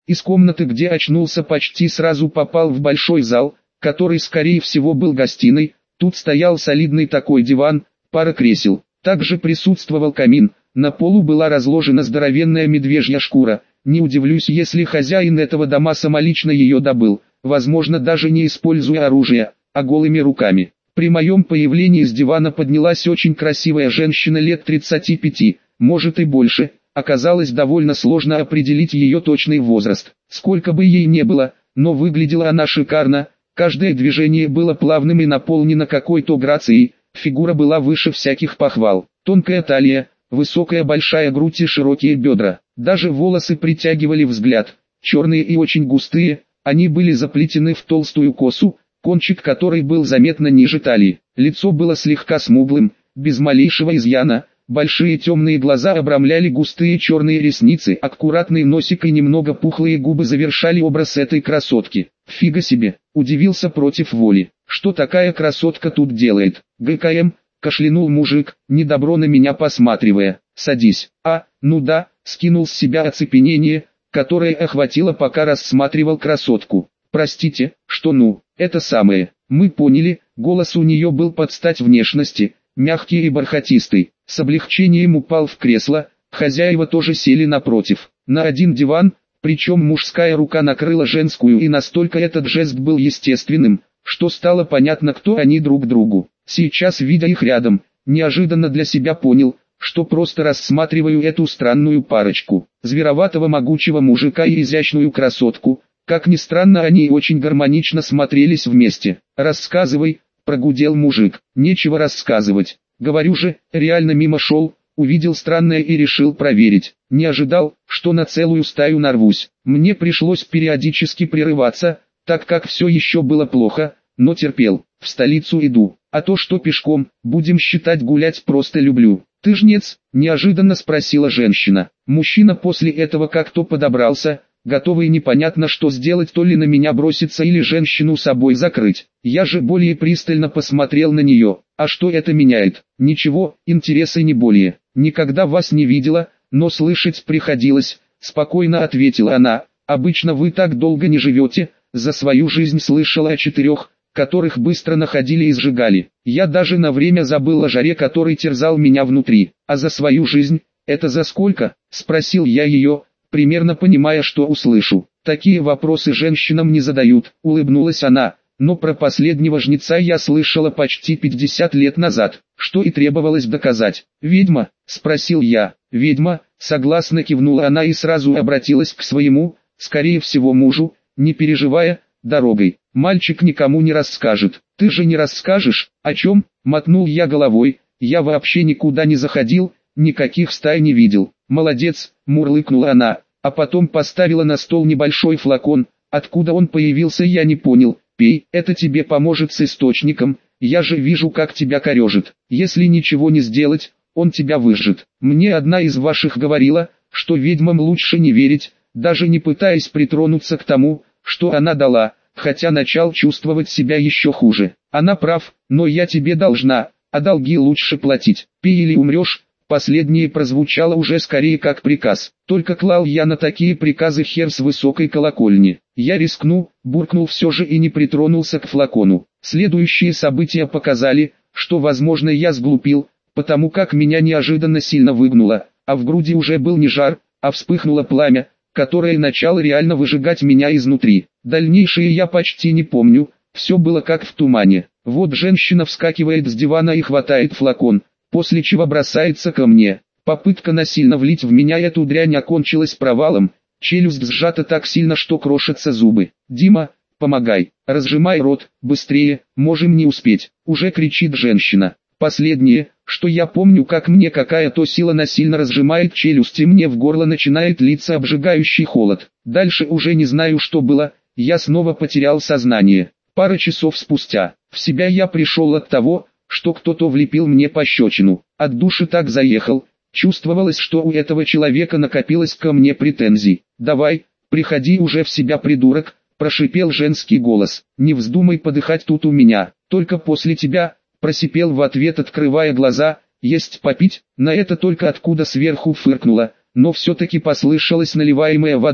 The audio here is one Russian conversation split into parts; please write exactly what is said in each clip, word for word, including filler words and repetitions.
Из комнаты, где очнулся, почти сразу попал в большой зал, который скорее всего был гостиной. Тут стоял солидный такой диван, пара кресел. Также присутствовал камин, на полу была разложена здоровенная медвежья шкура. Не удивлюсь, если хозяин этого дома самолично ее добыл, возможно даже не используя оружие, а голыми руками. При моем появлении с дивана поднялась очень красивая женщина лет тридцати пяти, может и больше. Оказалось довольно сложно определить ее точный возраст, сколько бы ей не было, но выглядела она шикарно. Каждое движение было плавным и наполнено какой-то грацией, фигура была выше всяких похвал. Тонкая талия, высокая большая грудь и широкие бедра. Даже волосы притягивали взгляд, черные и очень густые, они были заплетены в толстую косу, кончик которой был заметно ниже талии. Лицо было слегка смуглым, без малейшего изъяна. Большие темные глаза обрамляли густые черные ресницы, аккуратный носик и немного пухлые губы завершали образ этой красотки. Фига себе, удивился против воли. Что такая красотка тут делает? ГКМ, кашлянул мужик, недобро на меня посматривая. Садись. А, ну да, скинул с себя оцепенение, которое охватило, пока рассматривал красотку. Простите, что ну, это самое. Мы поняли, голос у нее был под стать внешности, мягкий и бархатистый. С облегчением упал в кресло, хозяева тоже сели напротив, на один диван, причем мужская рука накрыла женскую, и настолько этот жест был естественным, что стало понятно, кто они друг другу. Сейчас, видя их рядом, неожиданно для себя понял, что просто рассматриваю эту странную парочку, звероватого могучего мужика и изящную красотку. Как ни странно, они очень гармонично смотрелись вместе. «Рассказывай», — прогудел мужик. «Нечего рассказывать. Говорю же, реально мимо шел, увидел странное и решил проверить. Не ожидал, что на целую стаю нарвусь. Мне пришлось периодически прерываться, так как все еще было плохо, но терпел. В столицу иду, а то что пешком, будем считать, гулять просто люблю». «Ты жнец?» – неожиданно спросила женщина. Мужчина после этого как-то подобрался, готовый непонятно что сделать, то ли на меня броситься или женщину собой закрыть. Я же более пристально посмотрел на нее. А что это меняет? Ничего, интереса не более. Никогда вас не видела, но слышать приходилось, спокойно ответила она. Обычно вы так долго не живете, за свою жизнь слышала о четырех, которых быстро находили и сжигали. Я даже на время забыл о жаре, который терзал меня внутри. А за свою жизнь, это за сколько? Спросил я ее, примерно понимая, что услышу. Такие вопросы женщинам не задают, улыбнулась она. Но про последнего жнеца я слышала почти пятьдесят лет назад, что и требовалось доказать. «Ведьма?» – спросил я. «Ведьма», – согласно кивнула она и сразу обратилась к своему, скорее всего мужу, не переживая, дорогой. «Мальчик никому не расскажет». «Ты же не расскажешь?» «О чем?» – мотнул я головой. «Я вообще никуда не заходил, никаких стай не видел». «Молодец», – мурлыкнула она, а потом поставила на стол небольшой флакон. Откуда он появился, я не понял. «Пей, это тебе поможет с источником, я же вижу, как тебя корежит. Если ничего не сделать, он тебя выжжет. Мне одна из ваших говорила, что ведьмам лучше не верить, даже не пытаясь притронуться к тому, что она дала, хотя начал чувствовать себя еще хуже. Она прав, но я тебе должна, а долги лучше платить. Пей или умрешь». Последнее прозвучало уже скорее как приказ, только клал я на такие приказы хер с высокой колокольни. Я рискну, буркнул все же и не притронулся к флакону. Следующие события показали, что возможно я сглупил, потому как меня неожиданно сильно выгнуло, а в груди уже был не жар, а вспыхнуло пламя, которое начало реально выжигать меня изнутри. Дальнейшее я почти не помню, все было как в тумане. Вот женщина вскакивает с дивана и хватает флакон, после чего бросается ко мне. Попытка насильно влить в меня эту дрянь окончилась провалом, челюсть сжата так сильно, что крошатся зубы. «Дима, помогай, разжимай рот, быстрее, можем не успеть», уже кричит женщина. Последнее, что я помню, как мне какая-то сила насильно разжимает челюсть и мне в горло начинает литься обжигающий холод. Дальше уже не знаю, что было, я снова потерял сознание. Пара часов спустя, в себя я пришел от того, что кто-то влепил мне пощечину. От души так заехал, чувствовалось, что у этого человека накопилось ко мне претензий. «Давай, приходи уже в себя, придурок», – прошипел женский голос. «Не вздумай подыхать тут у меня, только после тебя», – просипел в ответ, открывая глаза. «Есть попить?» На это только откуда сверху фыркнуло, но все-таки послышалась наливаемая вода,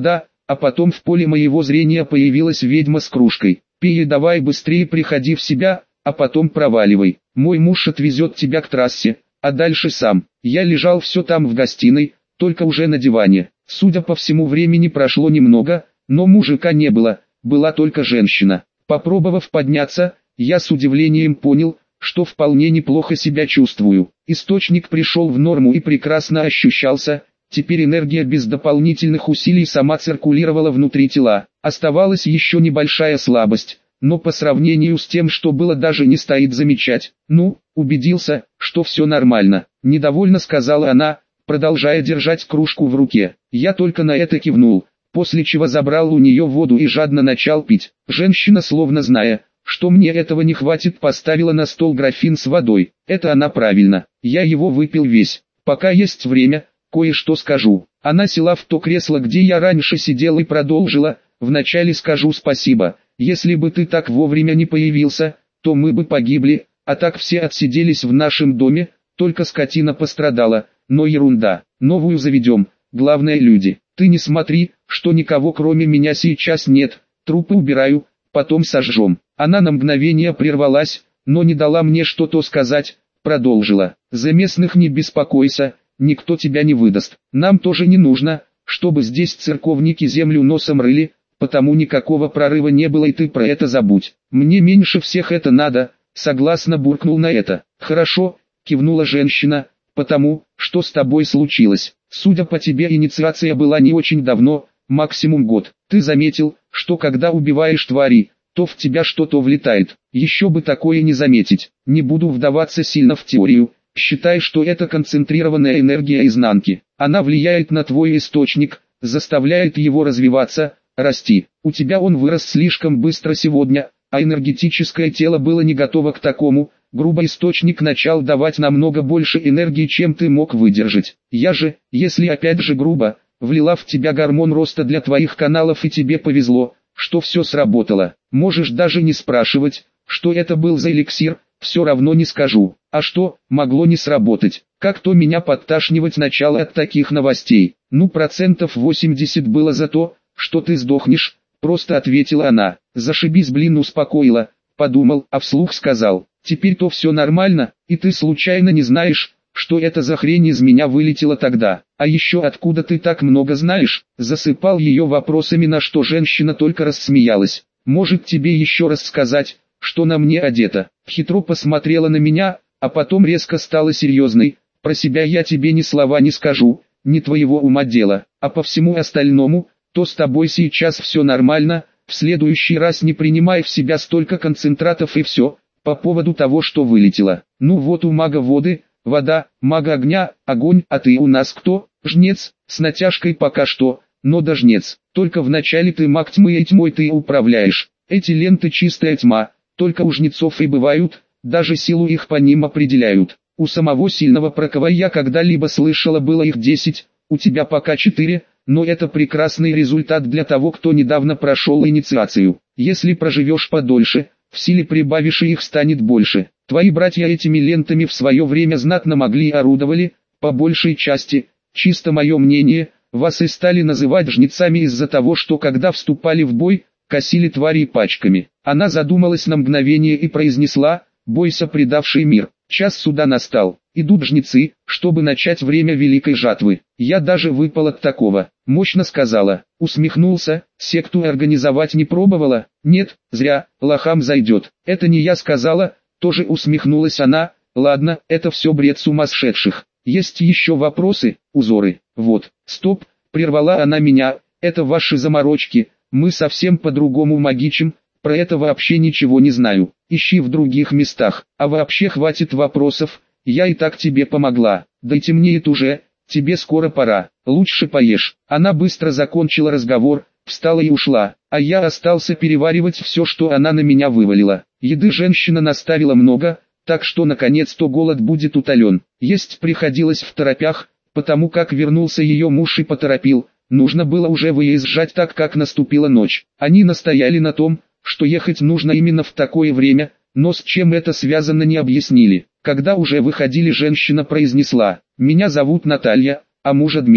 а потом в поле моего зрения появилась ведьма с кружкой. «Пей и давай быстрее приходи в себя, а потом проваливай. Мой муж отвезет тебя к трассе, а дальше сам». Я лежал все там в гостиной, только уже на диване. Судя по всему, времени прошло немного, но мужика не было, была только женщина. Попробовав подняться, я с удивлением понял, что вполне неплохо себя чувствую. Источник пришел в норму и прекрасно ощущался. Теперь энергия без дополнительных усилий сама циркулировала внутри тела. Оставалась еще небольшая слабость, но по сравнению с тем, что было, даже не стоит замечать. «Ну, убедился, что все нормально», — недовольно сказала она, продолжая держать кружку в руке. Я только на это кивнул, после чего забрал у нее воду и жадно начал пить. Женщина, словно зная, что мне этого не хватит, поставила на стол графин с водой. Это она правильно, я его выпил весь. Пока есть время, кое-что скажу. Она села в то кресло, где я раньше сидел, и продолжила. «Вначале скажу спасибо. Если бы ты так вовремя не появился, то мы бы погибли, а так все отсиделись в нашем доме, только скотина пострадала, но ерунда. Новую заведем, главное люди. Ты не смотри, что никого кроме меня сейчас нет, трупы убираю, потом сожжем». Она на мгновение прервалась, но не дала мне что-то сказать, продолжила. «За местных не беспокойся, никто тебя не выдаст. Нам тоже не нужно, чтобы здесь церковники землю носом рыли, потому никакого прорыва не было, и ты про это забудь. Мне меньше всех это надо», согласно буркнул на это. «Хорошо», кивнула женщина, «потому, что с тобой случилось. Судя по тебе, инициация была не очень давно, максимум год. Ты заметил, что когда убиваешь твари, то в тебя что-то влетает. Еще бы такое не заметить. Не буду вдаваться сильно в теорию. Считай, что это концентрированная энергия изнанки. Она влияет на твой источник, заставляет его развиваться, расти. У тебя он вырос слишком быстро сегодня, а энергетическое тело было не готово к такому. Грубо источник начал давать намного больше энергии, чем ты мог выдержать. Я же, если опять же грубо, влила в тебя гормон роста для твоих каналов, и тебе повезло, что все сработало. Можешь даже не спрашивать, что это был за эликсир, все равно не скажу. А что, могло не сработать? Как-то меня подташнивать начало от таких новостей. Ну, процентов восемьдесят было за то, что ты сдохнешь, просто ответила она. Зашибись, блин, успокоила. Подумал, а вслух сказал. Теперь-то все нормально, и ты случайно не знаешь, что это за хрень из меня вылетела тогда. А еще откуда ты так много знаешь? Засыпал ее вопросами, на что женщина только рассмеялась. Может, тебе еще раз сказать, что на мне одето? Хитро посмотрела на меня, а потом резко стала серьезной. Про себя я тебе ни слова не скажу, не твоего ума дело, а по всему остальному, то с тобой сейчас все нормально. В следующий раз не принимай в себя столько концентратов и все. По поводу того, что вылетело. Ну вот, у мага воды, вода, мага огня, огонь, а ты у нас кто? Жнец, с натяжкой пока что, но да жнец. Только вначале ты маг тьмы, и тьмой ты управляешь. Эти ленты чистая тьма, только у жнецов и бывают, даже силу их по ним определяют. У самого сильного, про кого я когда-либо слышала, было их десять, у тебя пока четыре, но это прекрасный результат для того, кто недавно прошел инициацию. Если проживешь подольше, в силе прибавишь, и их станет больше. Твои братья этими лентами в свое время знатно могли и орудовали, по большей части, чисто мое мнение, вас и стали называть жнецами из-за того, что когда вступали в бой, косили твари пачками. Она задумалась на мгновение и произнесла: «Бойся, предавший мир, час суда настал, идут жнецы, чтобы начать время великой жатвы». Я даже выпал от такого, мощно сказала, усмехнулся. Секту организовать не пробовала? Нет, зря, лохам зайдет. Это не я сказала, тоже усмехнулась она. Ладно, это все бред сумасшедших. Есть еще вопросы, узоры? Вот, стоп, прервала она меня, это ваши заморочки, мы совсем по-другому магичим, про это вообще ничего не знаю, ищи в других местах, а вообще хватит вопросов, я и так тебе помогла, да и темнеет уже, тебе скоро пора, лучше поешь. Она быстро закончила разговор, встала и ушла, а я остался переваривать все, что она на меня вывалила. Еды женщина наставила много, так что наконец-то голод будет утолен. Есть приходилось второпях, потому как вернулся ее муж и поторопил, нужно было уже выезжать, так как наступила ночь. Они настояли на том, что ехать нужно именно в такое время, но с чем это связано не объяснили. Когда уже выходили, женщина произнесла: «Меня зовут Наталья, а мужа Дмитрий.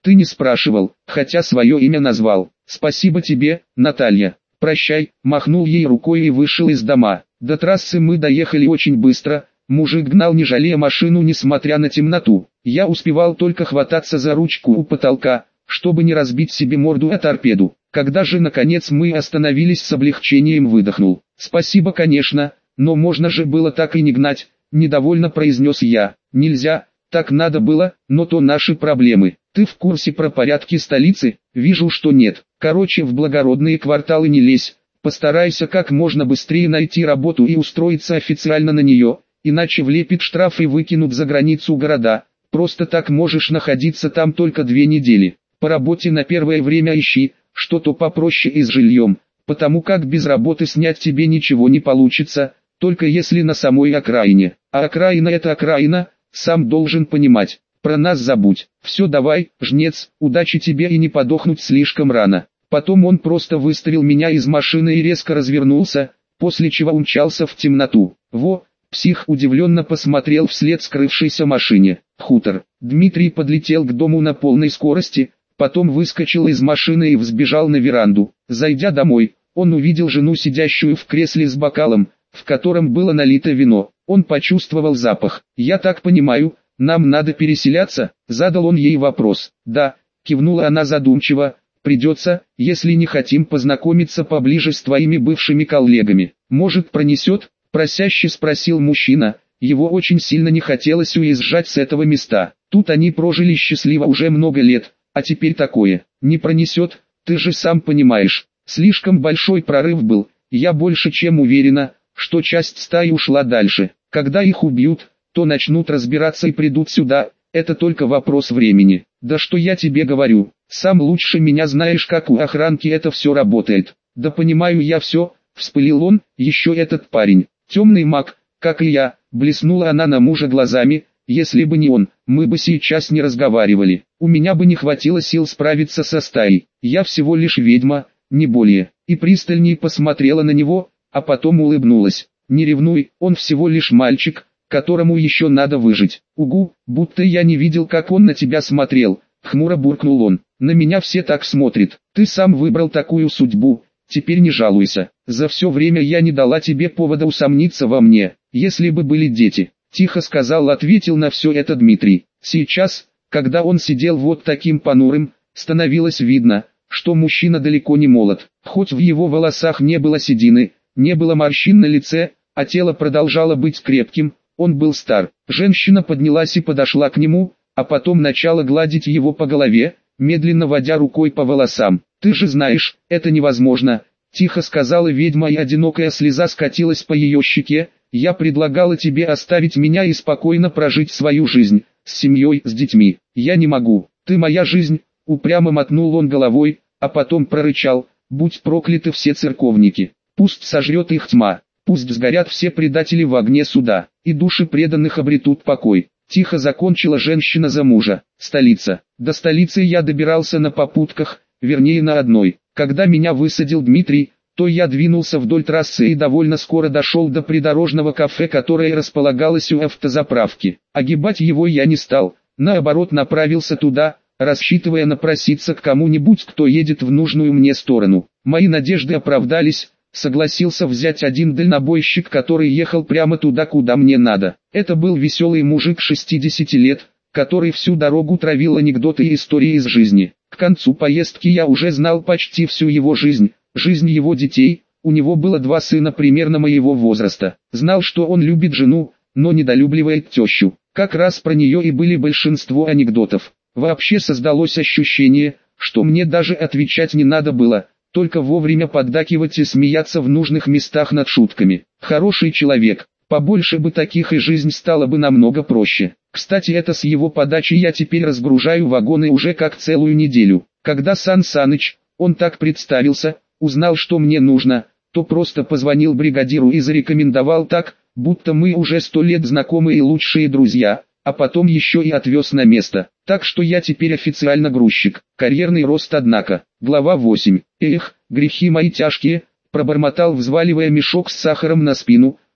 Ты не спрашивал, хотя свое имя назвал. Спасибо тебе, Наталья. Прощай, махнул ей рукой и вышел из дома. До трассы мы доехали очень быстро. Мужик гнал не жалея машину несмотря на темноту. Я успевал только хвататься за ручку у потолка, чтобы не разбить себе морду о торпеду. Когда же наконец мы остановились, с облегчением выдохнул. Спасибо, конечно, но можно же было так и не гнать, недовольно произнес я. Нельзя, так надо было, но то наши проблемы. Ты в курсе про порядки столицы? Вижу, что нет. Короче, в благородные кварталы не лезь. Постарайся как можно быстрее найти работу и устроиться официально на нее, иначе влепит штраф и выкинут за границу города. Просто так можешь находиться там только две недели. По работе на первое время ищи что-то попроще и с жильем, потому как без работы снять тебе ничего не получится, только если на самой окраине. А окраина это окраина, сам должен понимать. Про нас забудь. Все, давай, жнец, удачи тебе и не подохнуть слишком рано. Потом он просто выставил меня из машины и резко развернулся, после чего умчался в темноту. Во, псих удивленно посмотрел вслед скрывшейся машине. Хутор. Дмитрий подлетел к дому на полной скорости, потом выскочил из машины и взбежал на веранду. Зайдя домой, он увидел жену, сидящую в кресле с бокалом, в котором было налито вино. Он почувствовал запах. «Я так понимаю, нам надо переселяться?» — задал он ей вопрос. «Да», — кивнула она задумчиво, — «придется, если не хотим познакомиться поближе с твоими бывшими коллегами. Может, пронесет?» — просяще спросил мужчина. Его очень сильно не хотелось уезжать с этого места. Тут они прожили счастливо уже много лет, а теперь такое. «Не пронесет, ты же сам понимаешь. Слишком большой прорыв был, я больше чем уверена, что часть стаи ушла дальше. Когда их убьют, то начнут разбираться и придут сюда, это только вопрос времени. Да что я тебе говорю, сам лучше меня знаешь, как у охранки это все работает». «Да понимаю я все», — вспылил он, — «еще этот парень, темный маг, как и я», — блеснула она на мужа глазами. «Если бы не он, мы бы сейчас не разговаривали. У меня бы не хватило сил справиться со стаей. Я всего лишь ведьма, не более». И пристальнее посмотрела на него, а потом улыбнулась. «Не ревнуй, он всего лишь мальчик, которому еще надо выжить». «Угу, будто я не видел, как он на тебя смотрел», — хмуро буркнул он. «На меня все так смотрят. Ты сам выбрал такую судьбу, теперь не жалуйся. За все время я не дала тебе повода усомниться во мне. Если бы были дети». Тихо сказал, ответил на все это Дмитрий. Сейчас, когда он сидел вот таким понурым, становилось видно, что мужчина далеко не молод. Хоть в его волосах не было седины, не было морщин на лице, а тело продолжало быть крепким, он был стар. Женщина поднялась и подошла к нему, а потом начала гладить его по голове, медленно водя рукой по волосам. «Ты же знаешь, это невозможно», — тихо сказала ведьма, и одинокая слеза скатилась по ее щеке. «Я предлагала тебе оставить меня и спокойно прожить свою жизнь, с семьей, с детьми. Я не могу, ты моя жизнь», — упрямо мотнул он головой, а потом прорычал: «Будь прокляты все церковники, пусть сожрет их тьма, пусть сгорят все предатели в огне суда, и души преданных обретут покой». Тихо закончила женщина за мужа. Столица. До столицы я добирался на попутках, вернее на одной. Когда меня высадил Дмитрий, то я двинулся вдоль трассы и довольно скоро дошел до придорожного кафе, которое располагалось у автозаправки. Огибать его я не стал, наоборот направился туда, рассчитывая напроситься к кому-нибудь, кто едет в нужную мне сторону. Мои надежды оправдались, согласился взять один дальнобойщик, который ехал прямо туда, куда мне надо. Это был веселый мужик шестидесяти лет, который всю дорогу травил анекдоты и истории из жизни. К концу поездки я уже знал почти всю его жизнь. Жизнь его детей, у него было два сына примерно моего возраста. Знал, что он любит жену, но недолюбливает тещу. Как раз про нее и были большинство анекдотов. Вообще создалось ощущение, что мне даже отвечать не надо было, только вовремя поддакивать и смеяться в нужных местах над шутками. Хороший человек, побольше бы таких и жизнь стала бы намного проще. Кстати, это с его подачи я теперь разгружаю вагоны уже как целую неделю. Когда Сан Саныч, он так представился, узнал, что мне нужно, то просто позвонил бригадиру и зарекомендовал так, будто мы уже сто лет знакомы и лучшие друзья, а потом еще и отвез на место. Так что я теперь официально грузчик. Карьерный рост, однако. Глава восемь. Эх, грехи мои тяжкие, пробормотал, взваливая мешок с сахаром на спину.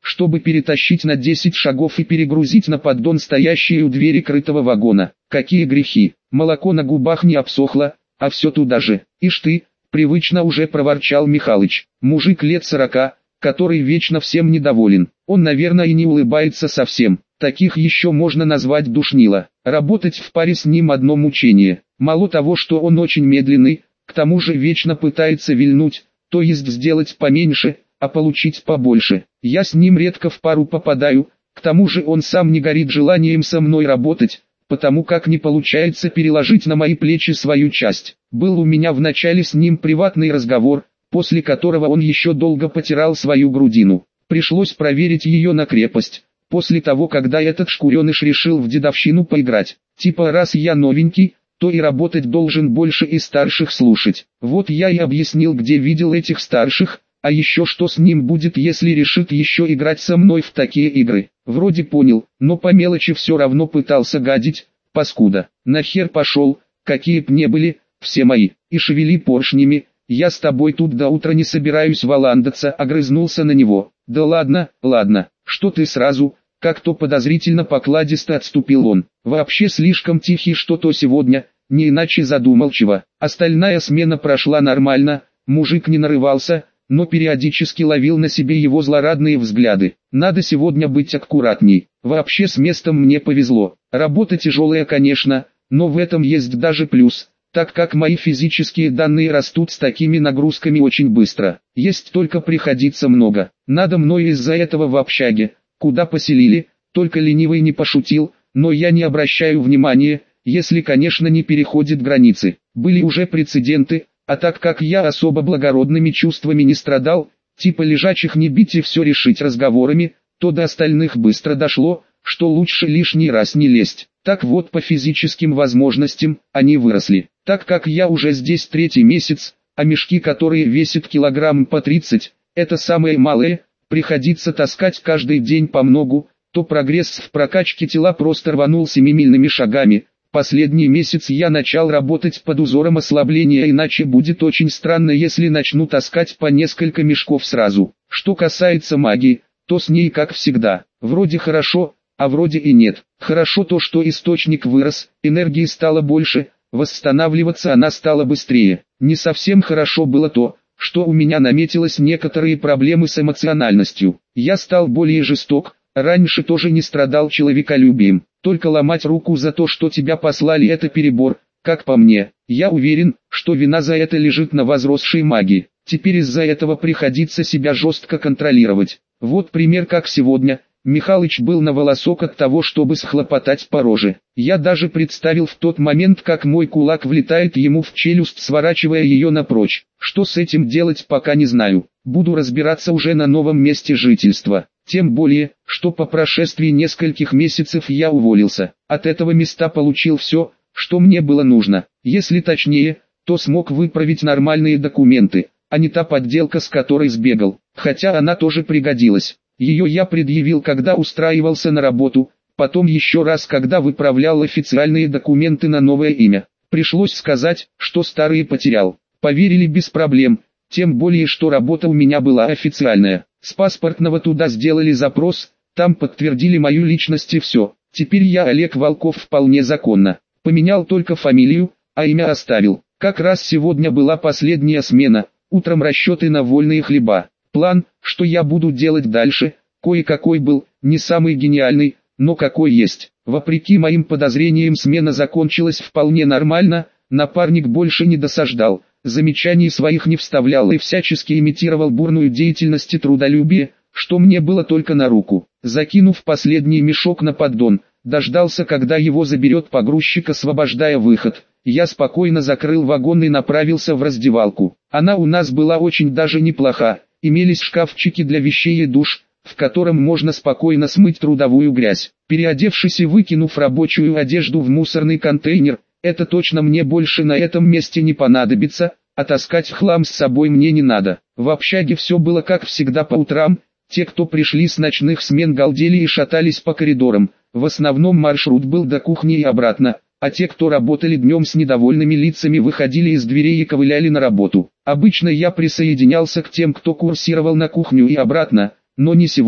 чтобы перетащить на десять шагов и перегрузить на поддон стоящие у двери крытого вагона. Какие грехи! Молоко на губах не обсохло, а все туда же. Ишь ты, привычно уже проворчал Михалыч. Мужик лет сорока, который вечно всем недоволен. Он, наверное, и не улыбается совсем. Таких еще можно назвать душнило. Работать в паре с ним одно мучение. Мало того, что он очень медленный, к тому же вечно пытается вильнуть, то есть сделать поменьше, а получить побольше. Я с ним редко в пару попадаю, к тому же он сам не горит желанием со мной работать, потому как не получается переложить на мои плечи свою часть. Был у меня в начале с ним приватный разговор, после которого он еще долго потирал свою грудину. Пришлось проверить ее на крепость. После того, когда этот шкуреныш решил в дедовщину поиграть, типа раз я новенький, то и работать должен больше и старших слушать. Вот я и объяснил, где видел этих старших, а еще что с ним будет, если решит еще играть со мной в такие игры. Вроде понял, но по мелочи все равно пытался гадить, паскуда. Нахер пошел, какие б не были, все мои, и шевели поршнями, я с тобой тут до утра не собираюсь валандаться, огрызнулся на него. Да ладно, ладно. Что ты сразу, как-то подозрительно покладисто отступил он. Вообще слишком тихий что-то сегодня, не иначе задумалчиво. Остальная смена прошла нормально, мужик не нарывался, но периодически ловил на себе его злорадные взгляды. Надо сегодня быть аккуратней. Вообще с местом мне повезло. Работа тяжелая, конечно, но в этом есть даже плюс, так как мои физические данные растут с такими нагрузками очень быстро. Есть только приходится много. Надо мной из-за этого в общаге, куда поселили, только ленивый не пошутил, но я не обращаю внимания, если, конечно, не переходит границы. Были уже прецеденты, а так как я особо благородными чувствами не страдал, типа лежачих не бить и все решить разговорами, то до остальных быстро дошло, что лучше лишний раз не лезть. Так вот, по физическим возможностям, они выросли. Так как я уже здесь третий месяц, а мешки, которые весят килограмм по тридцать, это самые малые, приходится таскать каждый день по многу, то прогресс в прокачке тела просто рванул семимильными шагами. Последний месяц я начал работать под узором ослабления, иначе будет очень странно, если начну таскать по несколько мешков сразу. Что касается магии, то с ней как всегда, вроде хорошо, а вроде и нет. Хорошо то, что источник вырос, энергии стало больше, восстанавливаться она стала быстрее. Не совсем хорошо было то, что у меня наметилось некоторые проблемы с эмоциональностью. Я стал более жесток, раньше тоже не страдал человеколюбием. Только ломать руку за то, что тебя послали, это перебор, как по мне. Я уверен, что вина за это лежит на возросшей магии. Теперь из-за этого приходится себя жестко контролировать. Вот пример, как сегодня. Михалыч был на волосок от того, чтобы схлопотать по роже. Я даже представил в тот момент, как мой кулак влетает ему в челюсть, сворачивая ее напрочь. Что с этим делать, пока не знаю. Буду разбираться уже на новом месте жительства. Тем более, что по прошествии нескольких месяцев я уволился. От этого места получил все, что мне было нужно. Если точнее, то смог выправить нормальные документы, а не та подделка, с которой сбегал. Хотя она тоже пригодилась. Ее я предъявил, когда устраивался на работу, потом еще раз, когда выправлял официальные документы на новое имя. Пришлось сказать, что старые потерял. Поверили без проблем, тем более, что работа у меня была официальная. С паспортного туда сделали запрос, там подтвердили мою личность и все. Теперь я Олег Волков вполне законно. Поменял только фамилию, а имя оставил. Как раз сегодня была последняя смена, утром расчеты на вольные хлеба. План, что я буду делать дальше, кое-какой был, не самый гениальный, но какой есть. Вопреки моим подозрениям, смена закончилась вполне нормально, напарник больше не досаждал, замечаний своих не вставлял и всячески имитировал бурную деятельность и трудолюбие, что мне было только на руку. Закинув последний мешок на поддон, дождался, когда его заберет погрузчик, освобождая выход. Я спокойно закрыл вагон и направился в раздевалку. Она у нас была очень даже неплоха. Имелись шкафчики для вещей и душ, в котором можно спокойно смыть трудовую грязь. Переодевшись и выкинув рабочую одежду в мусорный контейнер, это точно мне больше на этом месте не понадобится, а таскать хлам с собой мне не надо. В общаге все было как всегда по утрам, те, кто пришли с ночных смен, галдели и шатались по коридорам, в основном маршрут был до кухни и обратно. А те, кто работали днем, с недовольными лицами выходили из дверей и ковыляли на работу. Обычно я присоединялся к тем, кто курсировал на кухню и обратно, но не сегодня.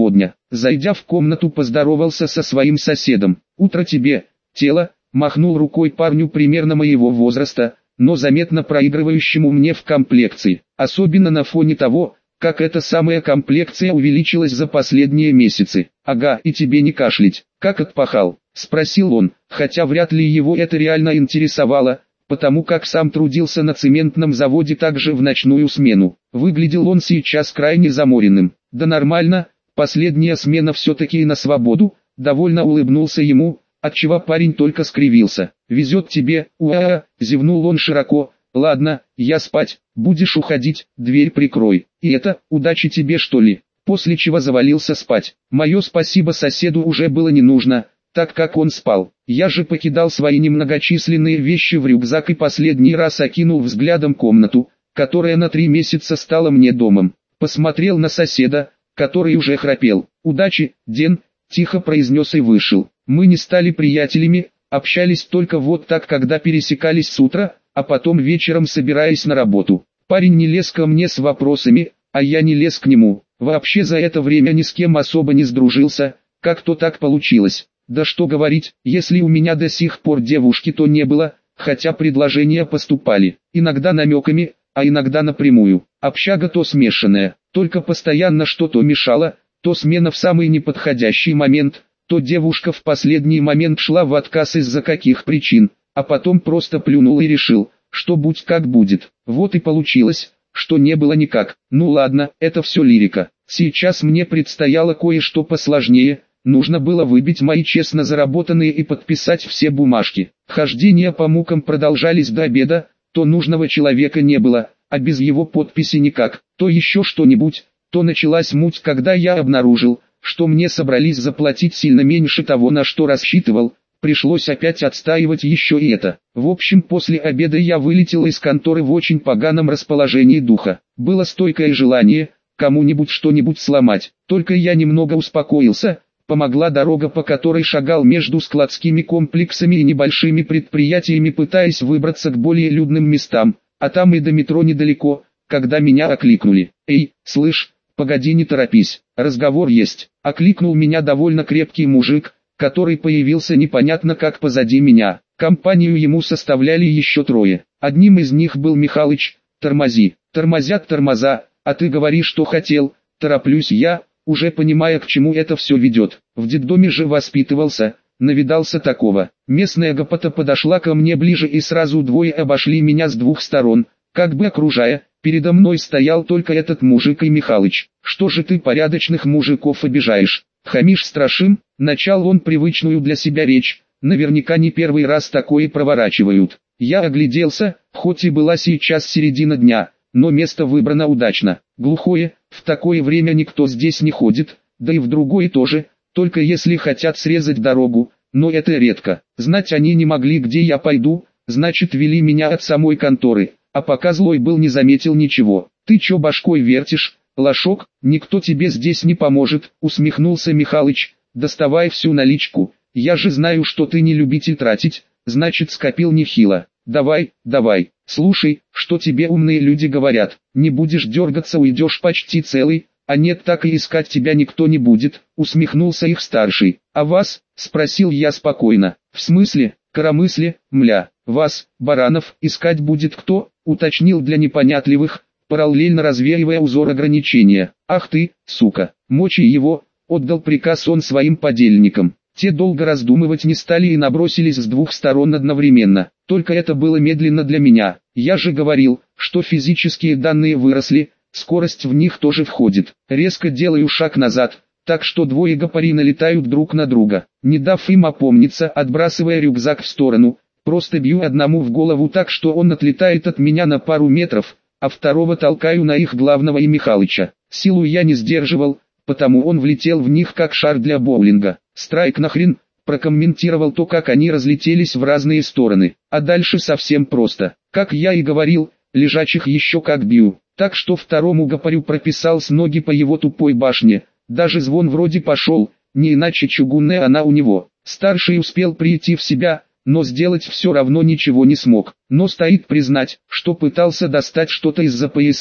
Зайдя в комнату, поздоровался со своим соседом. «Утро тебе, тело», махнул рукой парню примерно моего возраста, но заметно проигрывающему мне в комплекции, особенно на фоне того, как эта самая комплекция увеличилась за последние месяцы. «Ага, и тебе не кашлять, как отпахал?» — спросил он, хотя вряд ли его это реально интересовало, потому как сам трудился на цементном заводе также в ночную смену. Выглядел он сейчас крайне заморенным. «Да нормально, последняя смена все-таки на свободу», — довольно улыбнулся ему, отчего парень только скривился. «Везет тебе, уа-а», — зевнул он широко. «Ладно, я спать, будешь уходить, дверь прикрой. И это, удачи тебе что ли?» После чего завалился спать. Мое спасибо соседу уже было не нужно, так как он спал. Я же покидал свои немногочисленные вещи в рюкзак и последний раз окинул взглядом комнату, которая на три месяца стала мне домом. Посмотрел на соседа, который уже храпел. «Удачи, Ден», — тихо произнес и вышел. Мы не стали приятелями, общались только вот так, когда пересекались с утра, а потом вечером собираясь на работу. Парень не лез ко мне с вопросами, а я не лез к нему. Вообще за это время ни с кем особо не сдружился, как-то так получилось. Да что говорить, если у меня до сих пор девушки то не было, хотя предложения поступали, иногда намеками, а иногда напрямую. Общага то смешанная, только постоянно что-то мешало, то смена в самый неподходящий момент, то девушка в последний момент шла в отказ из-за каких причин, а потом просто плюнул и решил, что будь как будет. Вот и получилось, что не было никак. Ну ладно, это все лирика. Сейчас мне предстояло кое-что посложнее. Нужно было выбить мои честно заработанные и подписать все бумажки. Хождения по мукам продолжались до обеда, то нужного человека не было, а без его подписи никак, то еще что-нибудь, то началась муть, когда я обнаружил, что мне собрались заплатить сильно меньше того, на что рассчитывал. Пришлось опять отстаивать еще и это. В общем, после обеда я вылетел из конторы в очень поганом расположении духа. Было стойкое желание кому-нибудь что-нибудь сломать. Только я немного успокоился. Помогла дорога, по которой шагал между складскими комплексами и небольшими предприятиями, пытаясь выбраться к более людным местам, а там и до метро недалеко, когда меня окликнули. «Эй, слышь, погоди, не торопись, разговор есть», — окликнул меня довольно крепкий мужик, который появился непонятно как позади меня. Компанию ему составляли еще трое. Одним из них был Михалыч. «Тормози». «Тормозят тормоза, а ты говори, что хотел», — тороплюсь я, уже понимая, к чему это все ведет. В детдоме же воспитывался, навидался такого. Местная гопота подошла ко мне ближе и сразу двое обошли меня с двух сторон, как бы окружая. Передо мной стоял только этот мужик и Михалыч. «Что же ты порядочных мужиков обижаешь? Хамишь страшим?» Начал он привычную для себя речь, наверняка не первый раз такое проворачивают. Я огляделся, хоть и была сейчас середина дня, но место выбрано удачно. Глухое, в такое время никто здесь не ходит, да и в другое тоже, только если хотят срезать дорогу, но это редко. Знать они не могли, где я пойду, значит вели меня от самой конторы, а пока злой был, не заметил ничего. «Ты чё башкой вертишь, лошок, никто тебе здесь не поможет», усмехнулся Михалыч, доставай всю наличку. «Я же знаю, что ты не любитель тратить, значит скопил нехило. Давай, давай, слушай, что тебе умные люди говорят, не будешь дергаться, уйдешь почти целый, а нет, так и искать тебя никто не будет», усмехнулся их старший. «А вас?» — спросил я спокойно. «В смысле, коромысле, мля, вас, баранов, искать будет кто?» — уточнил для непонятливых, параллельно развеивая узор ограничения. «Ах ты, сука, мочи его!» — отдал приказ он своим подельникам. Те долго раздумывать не стали и набросились с двух сторон одновременно. Только это было медленно для меня. Я же говорил, что физические данные выросли, скорость в них тоже входит. Резко делаю шаг назад, так что двое гопари налетают друг на друга. Не дав им опомниться, отбрасывая рюкзак в сторону, просто бью одному в голову так, что он отлетает от меня на пару метров, а второго толкаю на их главного и Михалыча. Силу я не сдерживал, потому он влетел в них как шар для боулинга. «Страйк нахрен», прокомментировал то, как они разлетелись в разные стороны. А дальше совсем просто. Как я и говорил, лежачих еще как бью. Так что второму гопарю прописал с ноги по его тупой башне. Даже звон вроде пошел, не иначе чугунная она у него. Старший успел прийти в себя, но сделать все равно ничего не смог. Но стоит признать, что пытался достать что-то из-за пояса.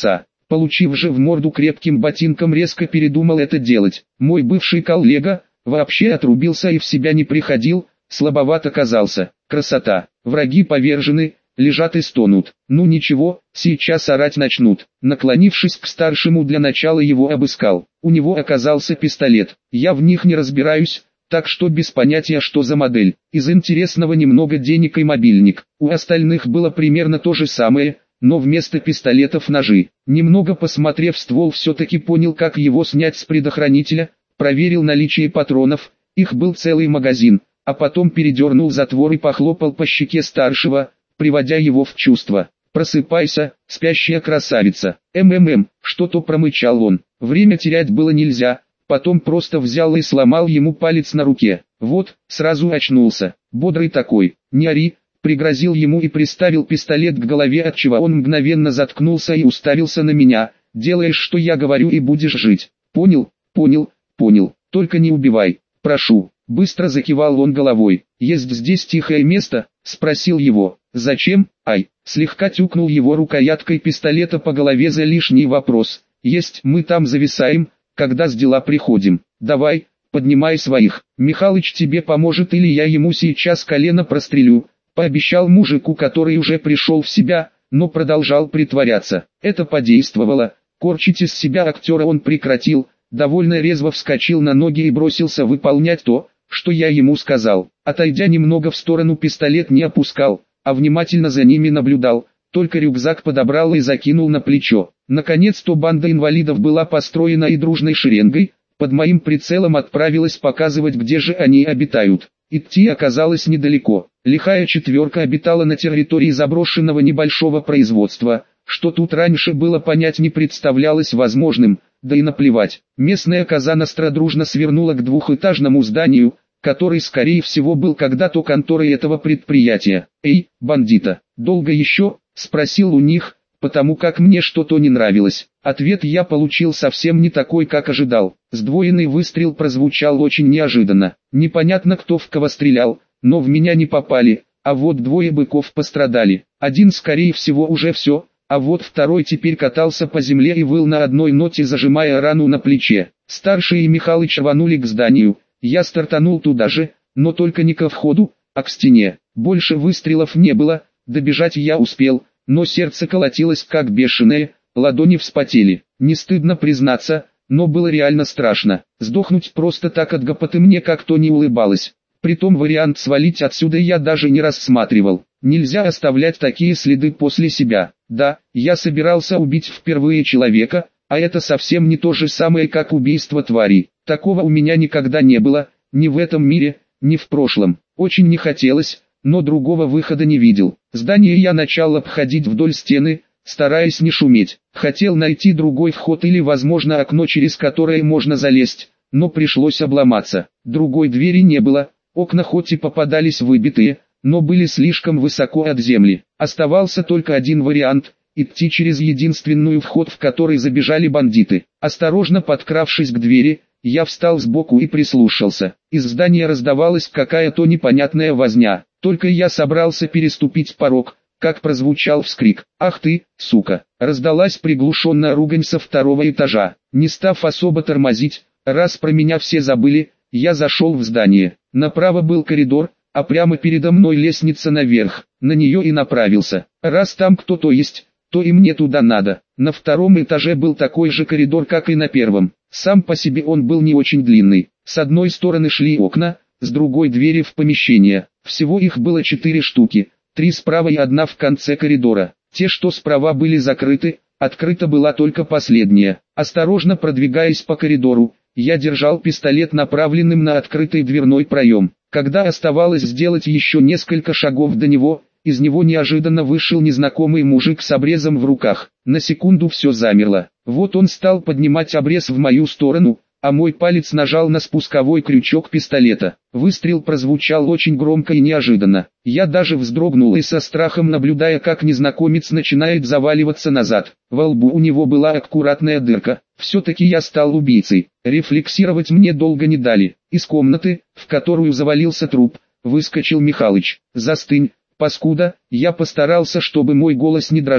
Получив же в морду крепким ботинком, резко передумал это делать. Мой бывший коллега вообще отрубился и в себя не приходил, слабоват оказался. Красота. Враги повержены, лежат и стонут. Ну ничего, сейчас орать начнут. Наклонившись к старшему, для начала его обыскал. У него оказался пистолет. Я в них не разбираюсь, так что без понятия, что за модель. Из интересного немного денег и мобильник. У остальных было примерно то же самое, но вместо пистолетов ножи. Немного посмотрев ствол, все-таки понял, как его снять с предохранителя, проверил наличие патронов, их был целый магазин, а потом передернул затвор и похлопал по щеке старшего, приводя его в чувство. «Просыпайся, спящая красавица!» «МММ», что-то промычал он. Время терять было нельзя, потом просто взял и сломал ему палец на руке. Вот, сразу очнулся, бодрый такой. «Не ори», пригрозил ему и приставил пистолет к голове, отчего он мгновенно заткнулся и уставился на меня. «Делаешь, что я говорю, и будешь жить». «Понял, понял, понял, только не убивай, прошу». Быстро закивал он головой. «Есть здесь тихое место?» — спросил его. «Зачем?» «Ай!» — слегка тюкнул его рукояткой пистолета по голове за лишний вопрос. «Есть, мы там зависаем, когда с дела приходим. Давай, поднимай своих. Михалыч тебе поможет, или я ему сейчас колено прострелю», — пообещал мужику, который уже пришел в себя, но продолжал притворяться. Это подействовало. Корчить из себя актера он прекратил, довольно резво вскочил на ноги и бросился выполнять то, что я ему сказал. Отойдя немного в сторону, пистолет не опускал, а внимательно за ними наблюдал, только рюкзак подобрал и закинул на плечо. Наконец-то банда инвалидов была построена и дружной шеренгой, под моим прицелом отправилась показывать, где же они обитают. Идти оказалось недалеко. Лихая четверка обитала на территории заброшенного небольшого производства, что тут раньше было понять не представлялось возможным. Да и наплевать. Местная коза Ностра дружно свернула к двухэтажному зданию, который скорее всего был когда-то конторой этого предприятия. «Эй, бандита, долго еще?» — спросил у них, потому как мне что-то не нравилось. Ответ я получил совсем не такой, как ожидал. Сдвоенный выстрел прозвучал очень неожиданно. Непонятно, кто в кого стрелял, но в меня не попали, а вот двое быков пострадали. Один скорее всего уже все. А вот второй теперь катался по земле и выл на одной ноте, зажимая рану на плече. Старший и Михалыч рванули к зданию. Я стартанул туда же, но только не ко входу, а к стене. Больше выстрелов не было, добежать я успел, но сердце колотилось как бешеное, ладони вспотели. Не стыдно признаться, но было реально страшно. Сдохнуть просто так от гопоты мне как-то не улыбалось. Притом вариант свалить отсюда я даже не рассматривал. Нельзя оставлять такие следы после себя. Да, я собирался убить впервые человека, а это совсем не то же самое, как убийство твари. Такого у меня никогда не было, ни в этом мире, ни в прошлом. Очень не хотелось, но другого выхода не видел. Здание я начал обходить вдоль стены, стараясь не шуметь. Хотел найти другой вход или, возможно, окно, через которое можно залезть, но пришлось обломаться. Другой двери не было, окна хоть и попадались выбитые, но были слишком высоко от земли. Оставался только один вариант – идти через единственную вход, в который забежали бандиты. Осторожно подкравшись к двери, я встал сбоку и прислушался. Из здания раздавалась какая-то непонятная возня. Только я собрался переступить порог, как прозвучал вскрик. «Ах ты, сука!» Раздалась приглушенная ругань со второго этажа. Не став особо тормозить, раз про меня все забыли, я зашел в здание. Направо был коридор, а прямо передо мной лестница наверх. На нее и направился. Раз там кто-то есть, то и мне туда надо. На втором этаже был такой же коридор, как и на первом. Сам по себе он был не очень длинный. С одной стороны шли окна, с другой двери в помещение. Всего их было четыре штуки, три справа и одна в конце коридора. Те, что справа, были закрыты, открыта была только последняя. Осторожно продвигаясь по коридору, я держал пистолет направленным на открытый дверной проем. Когда оставалось сделать еще несколько шагов до него, из него неожиданно вышел незнакомый мужик с обрезом в руках. На секунду все замерло. Вот он стал поднимать обрез в мою сторону, а мой палец нажал на спусковой крючок пистолета. Выстрел прозвучал очень громко и неожиданно. Я даже вздрогнул и со страхом, наблюдая, как незнакомец начинает заваливаться назад. Во лбу у него была аккуратная дырка. Все-таки я стал убийцей. Рефлексировать мне долго не дали. Из комнаты, в которую завалился труп, выскочил Михалыч. «Застынь, паскуда!» Я постарался, чтобы мой голос не дрожал,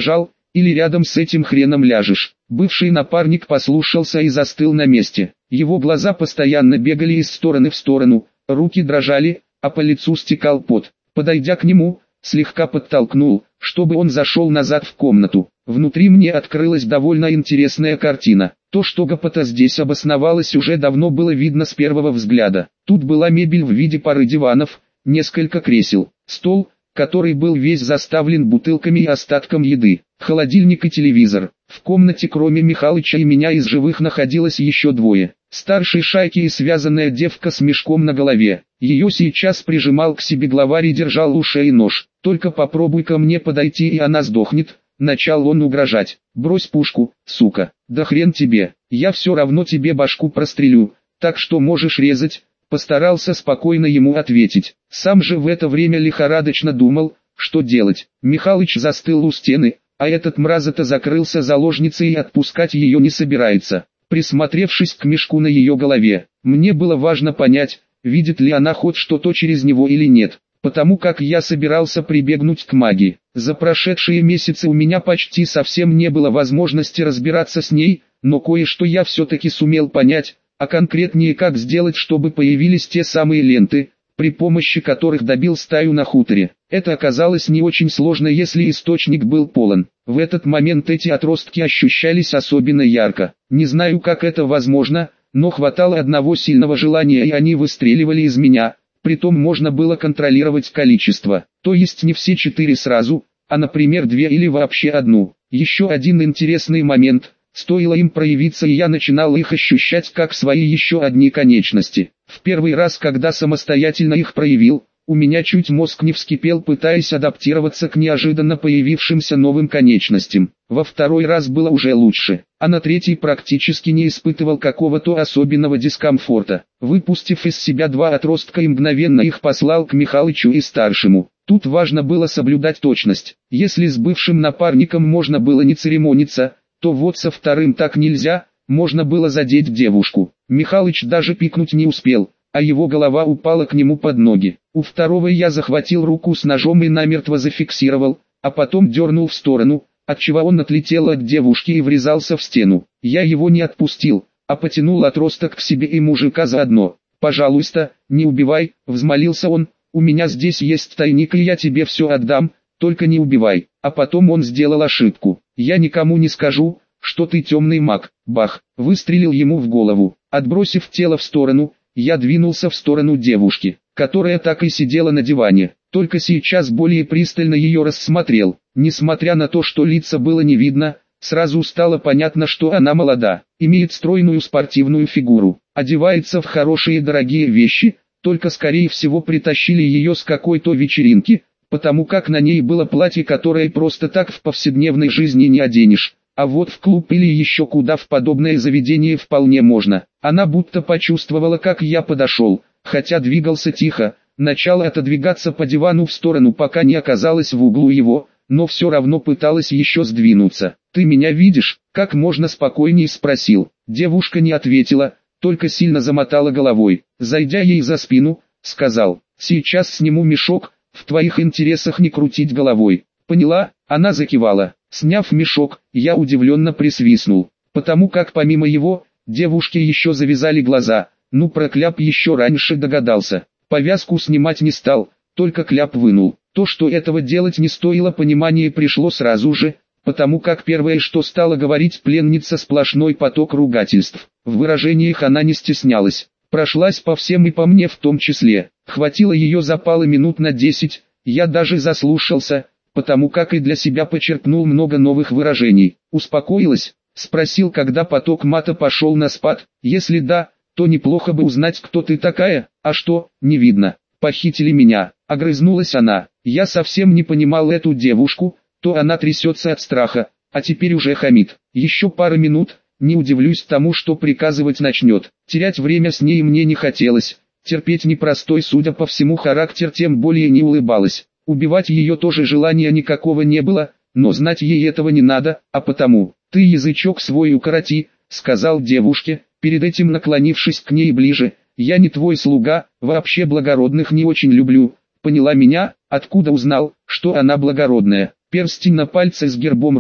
или рядом с этим хреном ляжешь. Бывший напарник послушался и застыл на месте. Его глаза постоянно бегали из стороны в сторону, руки дрожали, а по лицу стекал пот. Подойдя к нему, слегка подтолкнул, чтобы он зашел назад в комнату. Внутри мне открылась довольно интересная картина. То, что Гопота здесь обосновалась, уже давно было видно с первого взгляда. Тут была мебель в виде пары диванов, несколько кресел, стол, который был весь заставлен бутылками и остатком еды, холодильник и телевизор. В комнате кроме Михалыча и меня из живых находилось еще двое. Старшей шайки и связанная девка с мешком на голове. Ее сейчас прижимал к себе главарь и держал у шеи нож. «Только попробуй ко мне подойти, и она сдохнет», — начал он угрожать. «Брось пушку, сука, да хрен тебе, я все равно тебе башку прострелю, так что можешь резать», — постарался спокойно ему ответить. Сам же в это время лихорадочно думал, что делать. Михалыч застыл у стены, а этот мразота закрылся заложницей и отпускать ее не собирается. Присмотревшись к мешку на ее голове, мне было важно понять, видит ли она хоть что-то через него или нет, потому как я собирался прибегнуть к магии. За прошедшие месяцы у меня почти совсем не было возможности разбираться с ней, но кое-что я все-таки сумел понять, а конкретнее как сделать, чтобы появились те самые ленты, при помощи которых добил стаю на хуторе. Это оказалось не очень сложно, если источник был полон. В этот момент эти отростки ощущались особенно ярко. Не знаю, как это возможно, но хватало одного сильного желания, и они выстреливали из меня. Притом можно было контролировать количество, то есть не все четыре сразу, а, например, две или вообще одну. Еще один интересный момент. Стоило им проявиться, и я начинал их ощущать как свои еще одни конечности. В первый раз, когда самостоятельно их проявил, у меня чуть мозг не вскипел, пытаясь адаптироваться к неожиданно появившимся новым конечностям. Во второй раз было уже лучше, а на третий практически не испытывал какого-то особенного дискомфорта. Выпустив из себя два отростка и мгновенно их послал к Михалычу и старшему. Тут важно было соблюдать точность. Если с бывшим напарником можно было не церемониться, то вот со вторым так нельзя, можно было задеть девушку. Михалыч даже пикнуть не успел, а его голова упала к нему под ноги. У второго я захватил руку с ножом и намертво зафиксировал, а потом дернул в сторону, отчего он отлетел от девушки и врезался в стену. Я его не отпустил, а потянул отросток к себе и мужика заодно. «Пожалуйста, не убивай», — взмолился он, — «у меня здесь есть тайник, и я тебе все отдам, только не убивай». А потом он сделал ошибку. «Я никому не скажу, что ты темный маг». Бах! Выстрелил ему в голову. Отбросив тело в сторону, я двинулся в сторону девушки, которая так и сидела на диване. Только сейчас более пристально ее рассмотрел. Несмотря на то, что лица было не видно, сразу стало понятно, что она молода, имеет стройную спортивную фигуру, одевается в хорошие дорогие вещи, только скорее всего притащили ее с какой-то вечеринки, потому как на ней было платье, которое просто так в повседневной жизни не оденешь, а вот в клуб или еще куда в подобное заведение вполне можно. Она будто почувствовала, как я подошел, хотя двигался тихо, начала отодвигаться по дивану в сторону, пока не оказалась в углу его, но все равно пыталась еще сдвинуться. «Ты меня видишь?» — как можно спокойнее спросил. Девушка не ответила, только сильно замотала головой. Зайдя ей за спину, сказал: «Сейчас сниму мешок, в твоих интересах не крутить головой». «Поняла?» — она закивала. Сняв мешок, я удивленно присвистнул, потому как помимо его, девушки еще завязали глаза. Ну, про кляп еще раньше догадался. Повязку снимать не стал, только кляп вынул. То, что этого делать не стоило, понимание пришло сразу же, потому как первое, что стала говорить пленница, сплошной поток ругательств. В выражениях она не стеснялась, прошлась по всем и по мне в том числе. Хватило ее запала минут на десять, я даже заслушался, потому как и для себя почерпнул много новых выражений. «Успокоилась?» — спросил, когда поток мата пошел на спад. «Если да, то неплохо бы узнать, кто ты такая». «А что, не видно? Похитили меня», — огрызнулась она. Я совсем не понимал эту девушку, то она трясется от страха, а теперь уже хамит. Еще пара минут, не удивлюсь тому, что приказывать начнет. Терять время с ней мне не хотелось, терпеть непростой, судя по всему, характер тем более не улыбалась. Убивать ее тоже желания никакого не было, но знать ей этого не надо, а потому: «Ты язычок свой укороти», — сказал девушке, перед этим наклонившись к ней ближе. «Я не твой слуга, вообще благородных не очень люблю». Поняла меня? Откуда узнал, что она благородная? Перстень на пальце с гербом рода.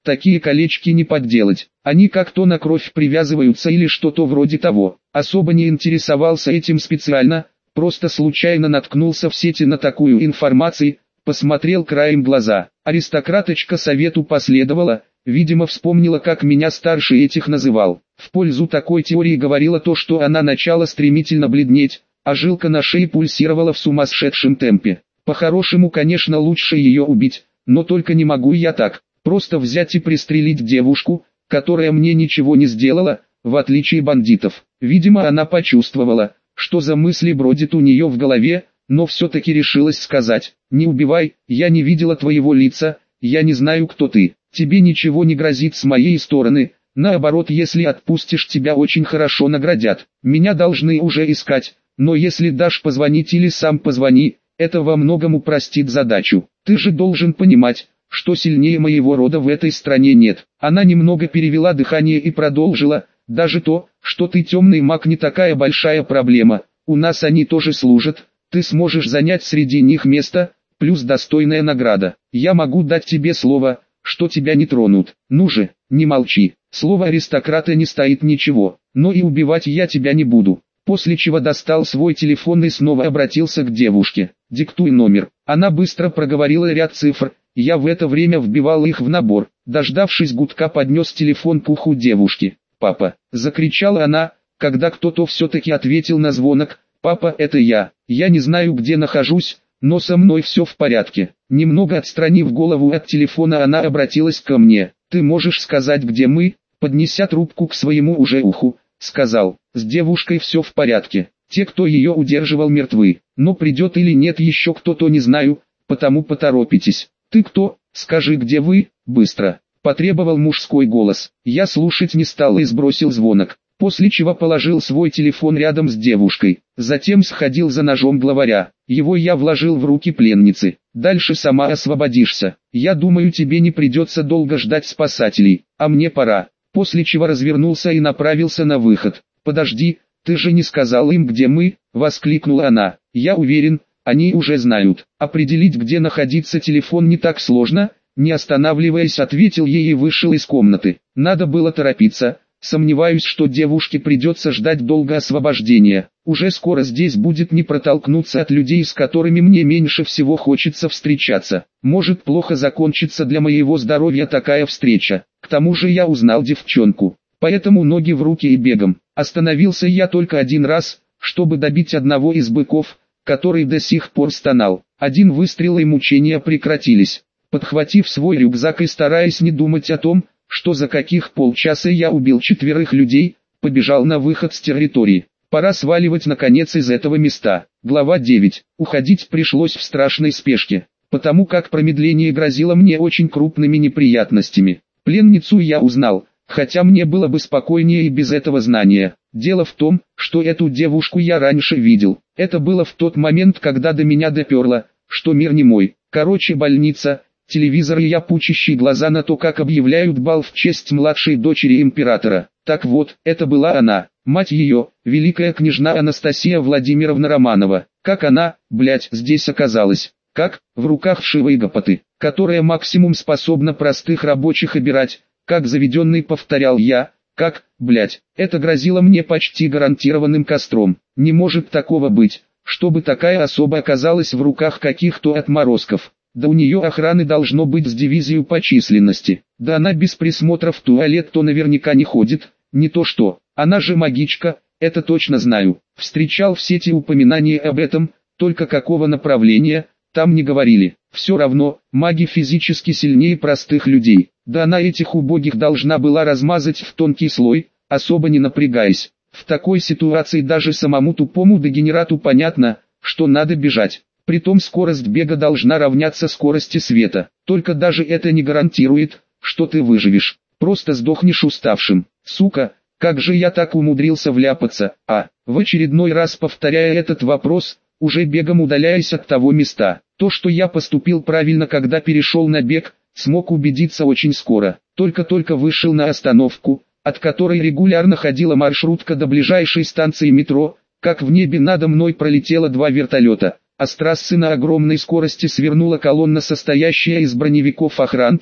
такие колечки не подделать. Они как-то на кровь привязываются или что-то вроде того. Особо не интересовался этим специально, просто случайно наткнулся в сети на такую информацию, посмотрел краем глаза. Аристократочка совету последовала, видимо вспомнила, как меня старший этих называл. В пользу такой теории говорило то, что она начала стремительно бледнеть, а жилка на шее пульсировала в сумасшедшем темпе. По-хорошему, конечно, лучше ее убить, но только не могу я так, просто взять и пристрелить девушку, которая мне ничего не сделала, в отличие бандитов. Видимо, она почувствовала, что за мысли бродит у нее в голове, но все-таки решилась сказать: «Не убивай, я не видела твоего лица, я не знаю, кто ты, тебе ничего не грозит с моей стороны, наоборот, если отпустишь, тебя очень хорошо наградят. Меня должны уже искать, но если дашь позвонить или сам позвони, это во многом упростит задачу. Ты же должен понимать, что сильнее моего рода в этой стране нет». Она немного перевела дыхание и продолжила: «Даже то, что ты темный маг, не такая большая проблема, у нас они тоже служат, ты сможешь занять среди них место, плюс достойная награда. Я могу дать тебе слово, что тебя не тронут. Ну же, не молчи, слово аристократа не стоит ничего, но и убивать я тебя не буду». После чего достал свой телефон и снова обратился к девушке. «Диктуй номер». Она быстро проговорила ряд цифр, я в это время вбивал их в набор. Дождавшись гудка, поднес телефон к уху девушки. «Папа!» — закричала она, когда кто-то все-таки ответил на звонок. «Папа, это я. Я не знаю, где нахожусь, но со мной все в порядке». Немного отстранив голову от телефона, она обратилась ко мне. «Ты можешь сказать, где мы?» Поднеся трубку к своему уже уху, сказал: «С девушкой все в порядке. Те, кто ее удерживал, мертвы. Но придет или нет еще кто-то, не знаю, потому поторопитесь». «Ты кто? Скажи, где вы, быстро», — потребовал мужской голос. Я слушать не стал и сбросил звонок, после чего положил свой телефон рядом с девушкой. Затем сходил за ножом главаря. Его я вложил в руки пленницы. «Дальше сама освободишься. Я думаю, тебе не придется долго ждать спасателей, а мне пора». После чего развернулся и направился на выход. «Подожди, ты же не сказал им, где мы?» — воскликнула она. «Я уверен, они уже знают. Определить, где находится телефон, не так сложно», — не останавливаясь, ответил ей и вышел из комнаты. Надо было торопиться. Сомневаюсь, что девушке придется ждать долго освобождения. Уже скоро здесь будет не протолкнуться от людей, с которыми мне меньше всего хочется встречаться. Может плохо закончиться для моего здоровья такая встреча. К тому же я узнал девчонку, поэтому ноги в руки и бегом. Остановился я только один раз, чтобы добить одного из быков, который до сих пор стонал. Один выстрел и мучения прекратились. Подхватив свой рюкзак и стараясь не думать о том, что за каких полчаса я убил четверых людей, побежал на выход с территории. Пора сваливать наконец из этого места. Глава девять. Уходить пришлось в страшной спешке, потому как промедление грозило мне очень крупными неприятностями. Пленницу я узнал, хотя мне было бы спокойнее и без этого знания. Дело в том, что эту девушку я раньше видел. Это было в тот момент, когда до меня доперло, что мир не мой. Короче, больница, телевизор и я, пучащие глаза на то, как объявляют бал в честь младшей дочери императора. Так вот, это была она, мать ее, великая княжна Анастасия Владимировна Романова. Как она, блять, здесь оказалась? Как? В руках вшивой гопоты, которая максимум способна простых рабочих обирать. Как заведенный повторял я, как, блять, это грозило мне почти гарантированным костром. Не может такого быть, чтобы такая особа оказалась в руках каких-то отморозков. Да у нее охраны должно быть с дивизию по численности. Да она без присмотра в туалет-то наверняка не ходит, не то что, она же магичка, это точно знаю. Встречал в сети упоминания об этом, только какого направления, там не говорили. Все равно, маги физически сильнее простых людей. Да она этих убогих должна была размазать в тонкий слой, особо не напрягаясь. В такой ситуации даже самому тупому дегенерату понятно, что надо бежать. Притом скорость бега должна равняться скорости света. Только даже это не гарантирует, что ты выживешь. Просто сдохнешь уставшим. Сука, как же я так умудрился вляпаться? А, в очередной раз повторяя этот вопрос, уже бегом удаляясь от того места. То, что я поступил правильно, когда перешел на бег, смог убедиться очень скоро. Только-только вышел на остановку, от которой регулярно ходила маршрутка до ближайшей станции метро, как в небе надо мной пролетело два вертолета. А с трассы на огромной скорости свернула колонна, состоящая из броневиков охранки,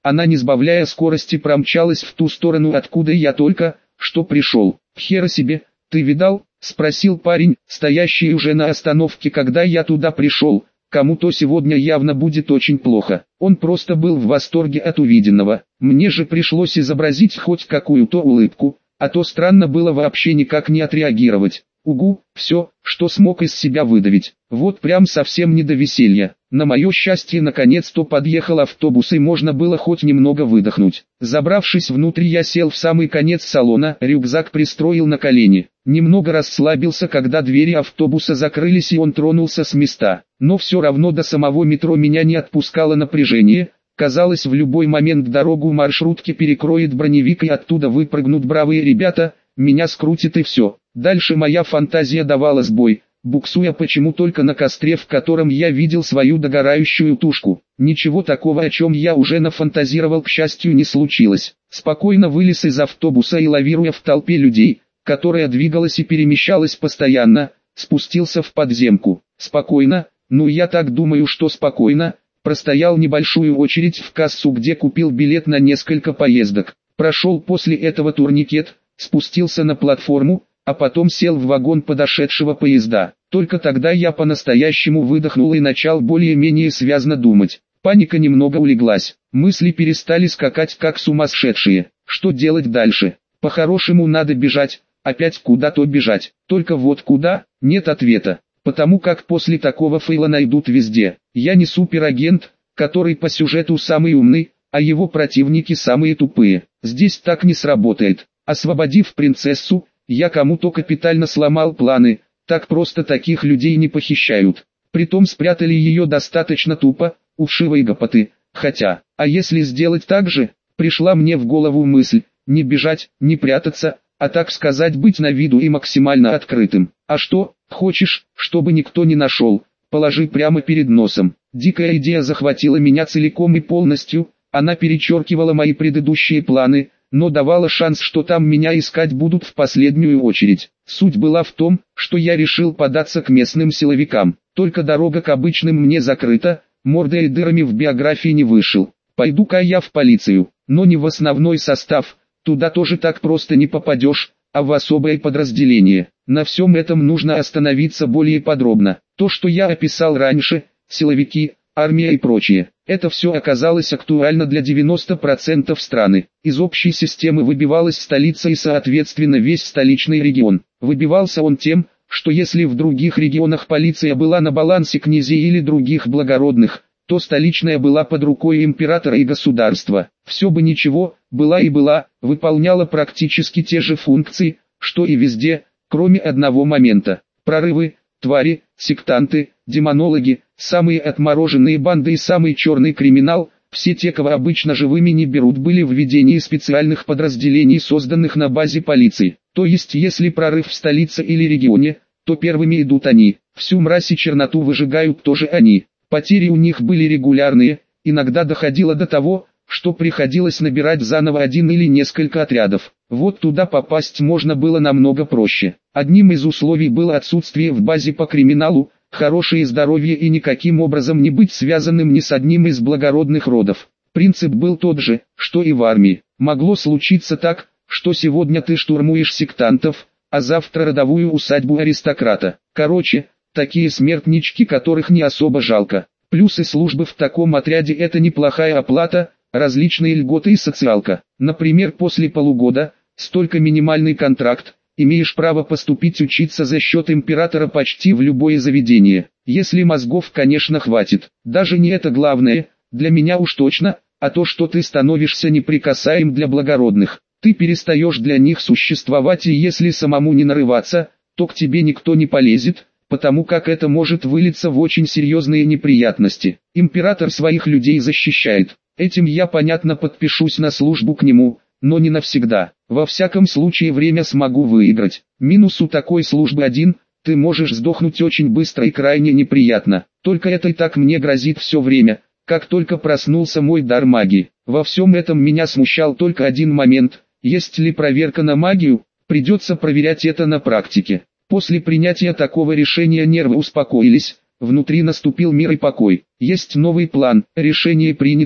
Она, не сбавляя скорости, промчалась в ту сторону, откуда я только что пришел. «Хера себе, ты видал?» — спросил парень, стоящий уже на остановке, когда я туда пришел. Кому-то сегодня явно будет очень плохо. Он просто был в восторге от увиденного. Мне же пришлось изобразить хоть какую-то улыбку, а то странно было вообще никак не отреагировать. Угу, все, что смог из себя выдавить. Вот прям совсем не до веселья. На мое счастье, наконец-то подъехал автобус, и можно было хоть немного выдохнуть. Забравшись внутрь, я сел в самый конец салона, рюкзак пристроил на колени. Немного расслабился, когда двери автобуса закрылись и он тронулся с места. Но все равно до самого метро меня не отпускало напряжение. Казалось, в любой момент дорогу маршрутки перекроет броневик и оттуда выпрыгнут бравые ребята, меня скрутит и все. Дальше моя фантазия давала сбой, буксуя почему только на костре, в котором я видел свою догорающую тушку. Ничего такого, о чем я уже нафантазировал, к счастью, не случилось. Спокойно вылез из автобуса и, лавируя в толпе людей, которая двигалась и перемещалась постоянно, спустился в подземку. Спокойно, ну я так думаю, что спокойно, простоял небольшую очередь в кассу, где купил билет на несколько поездок. Прошел после этого турникет, спустился на платформу, а потом сел в вагон подошедшего поезда. Только тогда я по-настоящему выдохнул и начал более-менее связно думать. Паника немного улеглась, мысли перестали скакать как сумасшедшие. Что делать дальше? По-хорошему надо бежать, опять куда-то бежать. Только вот куда? Нет ответа. Потому как после такого фейла найдут везде. Я не суперагент, который по сюжету самый умный, а его противники самые тупые. Здесь так не сработает. Освободив принцессу, я кому-то капитально сломал планы, так просто таких людей не похищают. Притом спрятали ее достаточно тупо, у вшивой гопоты. Хотя, а если сделать так же? Пришла мне в голову мысль, не бежать, не прятаться, а так сказать быть на виду и максимально открытым. А что, хочешь, чтобы никто не нашел? Положи прямо перед носом. Дикая идея захватила меня целиком и полностью, она перечеркивала мои предыдущие планы, но давала шанс, что там меня искать будут в последнюю очередь. Суть была в том, что я решил податься к местным силовикам. Только дорога к обычным мне закрыта, мордой и дырами в биографии не вышел. Пойду-ка я в полицию, но не в основной состав, туда тоже так просто не попадешь, а в особое подразделение. На всем этом нужно остановиться более подробно. То, что я описал раньше, силовики, армия и прочее, это все оказалось актуально для девяноста процентов страны. Из общей системы выбивалась столица и соответственно весь столичный регион. Выбивался он тем, что если в других регионах полиция была на балансе князей или других благородных, то столичная была под рукой императора и государства. Все бы ничего, была и была, выполняла практически те же функции, что и везде, кроме одного момента. Прорывы, твари, сектанты, демонологи, самые отмороженные банды и самый черный криминал, все те, кого обычно живыми не берут, были в ведении специальных подразделений, созданных на базе полиции. То есть если прорыв в столице или регионе, то первыми идут они, всю мразь и черноту выжигают тоже они. Потери у них были регулярные, иногда доходило до того, что приходилось набирать заново один или несколько отрядов. Вот туда попасть можно было намного проще. Одним из условий было отсутствие в базе по криминалу, хорошее здоровье и никаким образом не быть связанным ни с одним из благородных родов. Принцип был тот же, что и в армии. Могло случиться так, что сегодня ты штурмуешь сектантов, а завтра родовую усадьбу аристократа. Короче, такие смертнички, которых не особо жалко. Плюсы службы в таком отряде — это неплохая оплата, различные льготы и социалка. Например, после полугода, столько минимальный контракт, имеешь право поступить учиться за счет императора почти в любое заведение. Если мозгов, конечно, хватит. Даже не это главное, для меня уж точно, а то, что ты становишься неприкасаем для благородных. Ты перестаешь для них существовать, и если самому не нарываться, то к тебе никто не полезет, потому как это может вылиться в очень серьезные неприятности. Император своих людей защищает. Этим я, понятно, подпишусь на службу к нему, но не навсегда. Во всяком случае время смогу выиграть. Минус у такой службы один: ты можешь сдохнуть очень быстро и крайне неприятно. Только это и так мне грозит все время, как только проснулся мой дар магии. Во всем этом меня смущал только один момент: есть ли проверка на магию, придется проверять это на практике. После принятия такого решения нервы успокоились, внутри наступил мир и покой. Есть новый план, решение принято.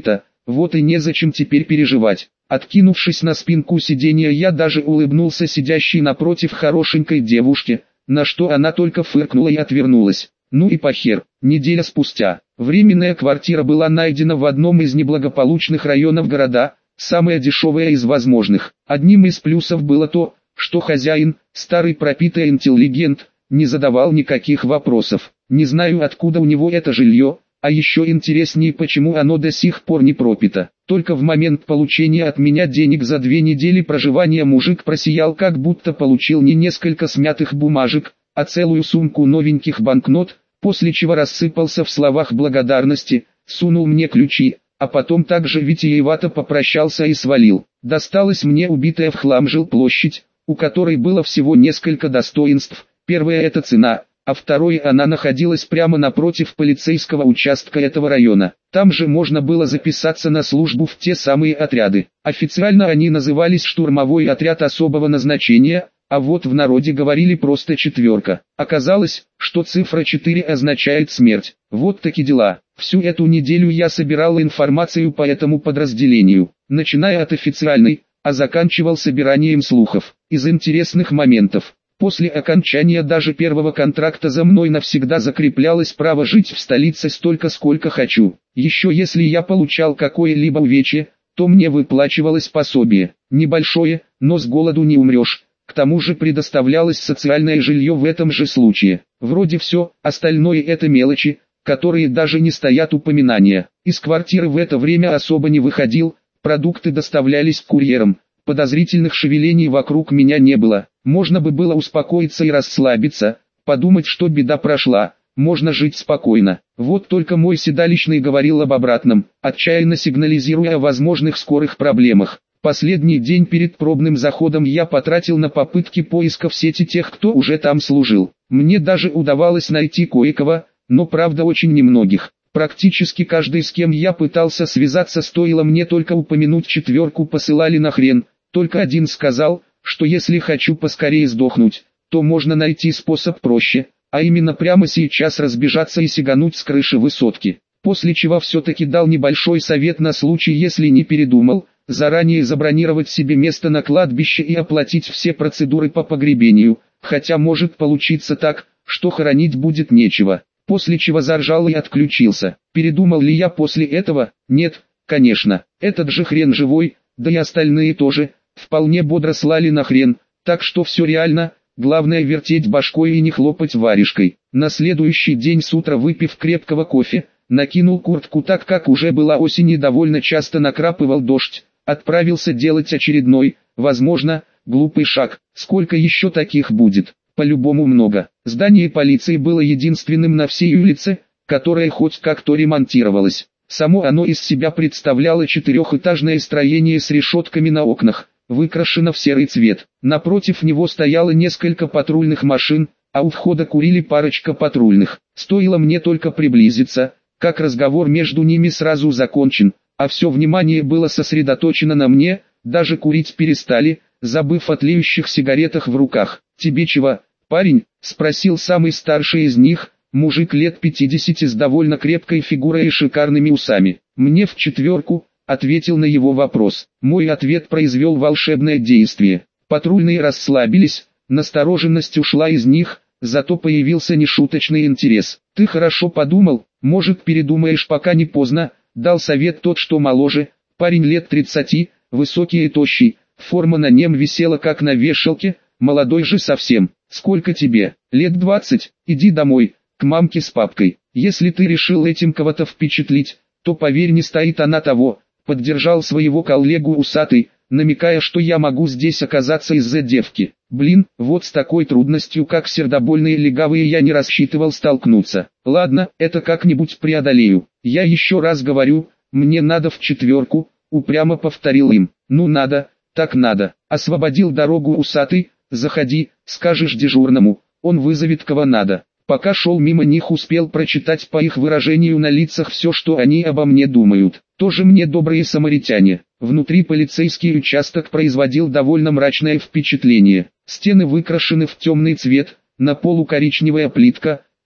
вот и незачем теперь переживать. Откинувшись на спинку сиденья, я даже улыбнулся сидящей напротив хорошенькой девушке, на что она только фыркнула и отвернулась. Ну и похер. Неделя спустя, временная квартира была найдена в одном из неблагополучных районов города, самая дешевая из возможных. Одним из плюсов было то, что хозяин, старый пропитый интеллигент, не задавал никаких вопросов. Не знаю, откуда у него это жилье, а еще интереснее, почему оно до сих пор не пропито. Только в момент получения от меня денег за две недели проживания мужик просиял, как будто получил не несколько смятых бумажек, а целую сумку новеньких банкнот, после чего рассыпался в словах благодарности, сунул мне ключи, а потом также витиевато попрощался и свалил. Досталась мне убитая в хлам жилплощадь, у которой было всего несколько достоинств. Первое — это цена, а второе — она находилась прямо напротив полицейского участка этого района. Там же можно было записаться на службу в те самые отряды. Официально они назывались «Штурмовой отряд особого назначения», а вот в народе говорили просто «четверка». Оказалось, что цифра четыре означает смерть. Вот таки дела. Всю эту неделю я собирал информацию по этому подразделению, начиная от официальной, а заканчивал собиранием слухов. Из интересных моментов: после окончания даже первого контракта за мной навсегда закреплялось право жить в столице столько, сколько хочу. Еще если я получал какое-либо увечье, то мне выплачивалось пособие. Небольшое, но с голоду не умрешь. К тому же предоставлялось социальное жилье в этом же случае. Вроде все, остальное это мелочи, которые даже не стоят упоминания. Из квартиры в это время особо не выходил, продукты доставлялись курьером. Подозрительных шевелений вокруг меня не было. Можно бы было успокоиться и расслабиться, подумать, что беда прошла, можно жить спокойно. Вот только мой седалищный говорил об обратном, отчаянно сигнализируя о возможных скорых проблемах. Последний день перед пробным заходом я потратил на попытки поиска в сети тех, кто уже там служил. Мне даже удавалось найти кое-кого, но правда очень немногих. Практически каждый, с кем я пытался связаться, стоило мне только упомянуть четверку, посылали нахрен. Только один сказал, что если хочу поскорее сдохнуть, то можно найти способ проще, а именно прямо сейчас разбежаться и сигануть с крыши высотки. После чего все-таки дал небольшой совет на случай, если не передумал, заранее забронировать себе место на кладбище и оплатить все процедуры по погребению, хотя может получиться так, что хоронить будет нечего. После чего заржал и отключился. Передумал ли я после этого? Нет, конечно. Этот же хрен живой, да и остальные тоже, вполне бодро слали на хрен, так что все реально, главное вертеть башкой и не хлопать варежкой. На следующий день с утра, выпив крепкого кофе, накинул куртку, так как уже была осень и довольно часто накрапывал дождь, отправился делать очередной, возможно, глупый шаг. Сколько еще таких будет? По-любому много. Здание полиции было единственным на всей улице, которое хоть как-то ремонтировалось. Само оно из себя представляло четырехэтажное строение с решетками на окнах, выкрашено в серый цвет. Напротив него стояло несколько патрульных машин, а у входа курили парочка патрульных. Стоило мне только приблизиться, как разговор между ними сразу закончен, а все внимание было сосредоточено на мне, даже курить перестали, забыв о тлеющих сигаретах в руках. «Тебе чего, парень?» — спросил самый старший из них, мужик лет пятидесяти с довольно крепкой фигурой и шикарными усами. «Мне в четверку», — ответил на его вопрос. Мой ответ произвел волшебное действие. Патрульные расслабились, настороженность ушла из них, зато появился нешуточный интерес. «Ты хорошо подумал, может передумаешь, пока не поздно», — дал совет тот, что моложе, парень лет тридцати, высокий и тощий, форма на нем висела как на вешалке, молодой же совсем. «Сколько тебе?» «Лет двадцать, иди домой, к мамке с папкой. Если ты решил этим кого-то впечатлить, то поверь, не стоит она того», — поддержал своего коллегу усатый, намекая, что я могу здесь оказаться из-за девки. Блин, вот с такой трудностью, как сердобольные легавые, я не рассчитывал столкнуться. Ладно, это как-нибудь преодолею. Я еще раз говорю, мне надо в четверку, упрямо повторил им. Ну надо, так надо. Освободил дорогу усатый. «Заходи, скажешь дежурному, он вызовет кого надо». Пока шел мимо них, успел прочитать по их выражению на лицах все, что они обо мне думают. Тоже мне добрые самаритяне. Внутри полицейский участок производил довольно мрачное впечатление. Стены выкрашены в темный цвет, на полу коричневая плитка,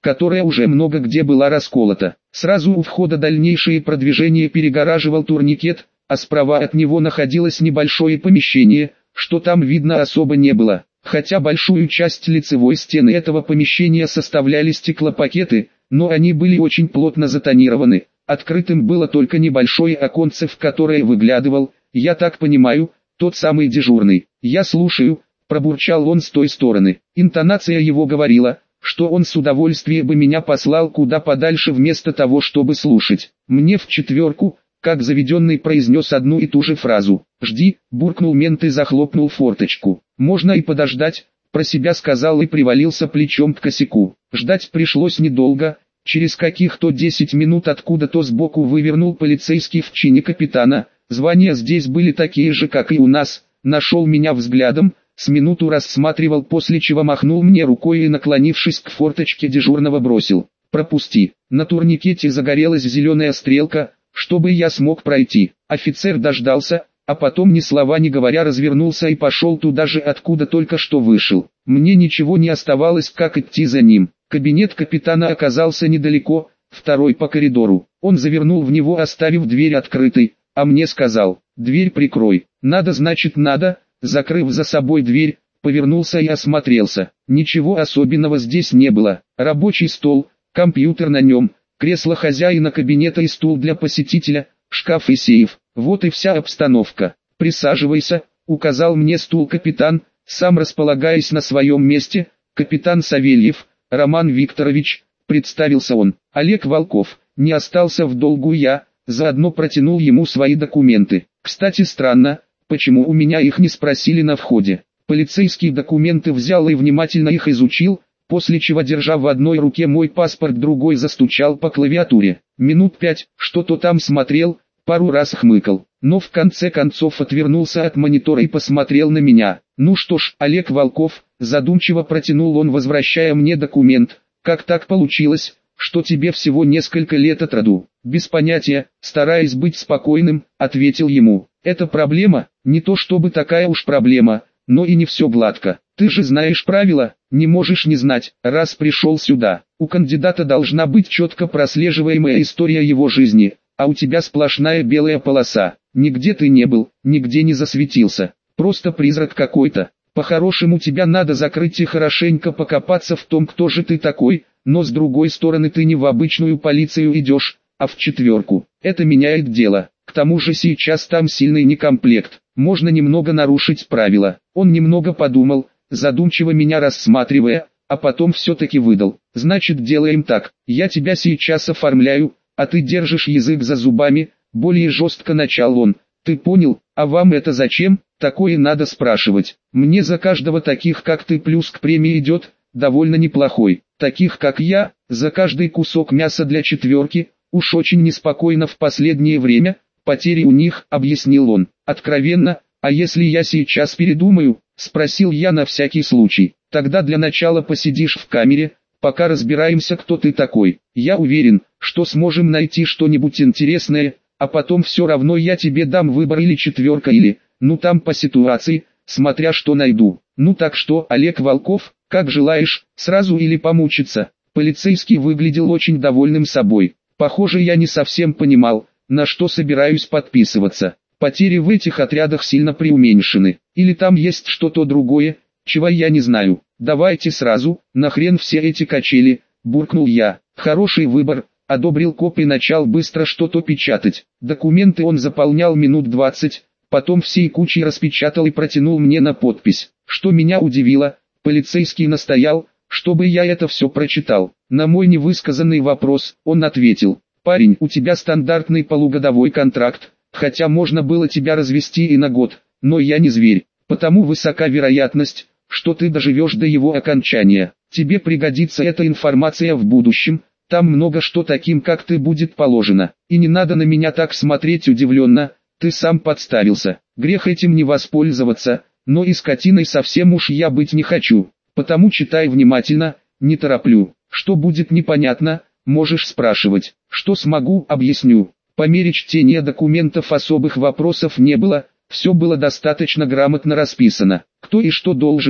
которая уже много где была расколота. Сразу у входа дальнейшее продвижение перегораживал турникет, а справа от него находилось небольшое помещение, что там видно особо не было. Хотя большую часть лицевой стены этого помещения составляли стеклопакеты, но они были очень плотно затонированы. Открытым было только небольшое оконце, в которое выглядывал, я так понимаю, тот самый дежурный. «Я слушаю», — пробурчал он с той стороны. Интонация его говорила, что он с удовольствием бы меня послал куда подальше вместо того, чтобы слушать. Мне в четверку, как заведенный, произнес одну и ту же фразу. «Жди», — буркнул мент и захлопнул форточку. «Можно и подождать», — про себя сказал и привалился плечом к косяку. Ждать пришлось недолго. Через каких-то десять минут откуда-то сбоку вывернул полицейский в чине капитана. Звания здесь были такие же, как и у нас. Нашел меня взглядом, с минуту рассматривал, после чего махнул мне рукой и, наклонившись к форточке дежурного, бросил: «Пропусти». На турникете загорелась зеленая стрелка, чтобы я смог пройти. Офицер дождался, а потом, ни слова не говоря, развернулся и пошел туда же, откуда только что вышел. Мне ничего не оставалось, как идти за ним. Кабинет капитана оказался недалеко, второй по коридору. Он завернул в него, оставив дверь открытой, а мне сказал: «Дверь прикрой». «Надо, значит надо». Закрыв за собой дверь, повернулся и осмотрелся. Ничего особенного здесь не было. Рабочий стол, компьютер на нем, кресло хозяина кабинета и стул для посетителя, шкаф и сейф. Вот и вся обстановка. «Присаживайся», — указал мне стул капитан, сам располагаясь на своем месте. «Капитан Савельев, Роман Викторович», — представился он. Олег Волков. Не остался в долгу я, заодно протянул ему свои документы. Кстати, странно, почему у меня их не спросили на входе. Полицейские документы взял и внимательно их изучил, после чего, держа в одной руке мой паспорт, другой застучал по клавиатуре. Минут пять что-то там смотрел, пару раз хмыкал, но в конце концов отвернулся от монитора и посмотрел на меня. «Ну что ж, Олег Волков», — задумчиво протянул он, возвращая мне документ, «как так получилось, что тебе всего несколько лет от роду?» «Без понятия», — стараясь быть спокойным, ответил ему. «Это проблема?» «Не то чтобы такая уж проблема, но и не все гладко. Ты же знаешь правила, не можешь не знать, раз пришел сюда. У кандидата должна быть четко прослеживаемая история его жизни, а у тебя сплошная белая полоса. Нигде ты не был, нигде не засветился. Просто призрак какой-то. По-хорошему тебя надо закрыть и хорошенько покопаться в том, кто же ты такой, но с другой стороны ты не в обычную полицию идешь, а в четверку. Это меняет дело. К тому же сейчас там сильный некомплект. Можно немного нарушить правила». Он немного подумал, задумчиво меня рассматривая, а потом все-таки выдал: «Значит, делаем так, я тебя сейчас оформляю, а ты держишь язык за зубами», более жестко начал он. «Ты понял? А вам это зачем?» «Такое надо спрашивать. Мне за каждого таких, как ты, плюс к премии идет, довольно неплохой. Таких, как я, за каждый кусок мяса для четверки, уж очень неспокойно в последнее время, потери у них», объяснил он. «Откровенно, а если я сейчас передумаю?» Спросил я на всякий случай. «Тогда для начала посидишь в камере, пока разбираемся, кто ты такой. Я уверен, что сможем найти что-нибудь интересное, а потом все равно я тебе дам выбор: или четверка, или, ну там по ситуации, смотря что найду. Ну так что, Олег Волков, как желаешь, сразу или помучиться?» Полицейский выглядел очень довольным собой. Похоже, я не совсем понимал, на что собираюсь подписываться. Потери в этих отрядах сильно преуменьшены. Или там есть что-то другое, чего я не знаю. «Давайте сразу, нахрен все эти качели», буркнул я. «Хороший выбор», одобрил коп и начал быстро что-то печатать. Документы он заполнял минут двадцать, потом всей кучей распечатал и протянул мне на подпись. Что меня удивило, полицейский настоял, чтобы я это все прочитал. На мой невысказанный вопрос он ответил: «Парень, у тебя стандартный полугодовой контракт, хотя можно было тебя развести и на год, но я не зверь, потому высока вероятность, что ты доживешь до его окончания. Тебе пригодится эта информация в будущем, там много что таким, как ты, будет положено. И не надо на меня так смотреть удивленно, ты сам подставился. Грех этим не воспользоваться, но и скотиной совсем уж я быть не хочу, потому читай внимательно, не тороплю. Что будет непонятно, можешь спрашивать, что смогу, объясню». По мере чтения документов особых вопросов не было, все было достаточно грамотно расписано. Кто и что должен,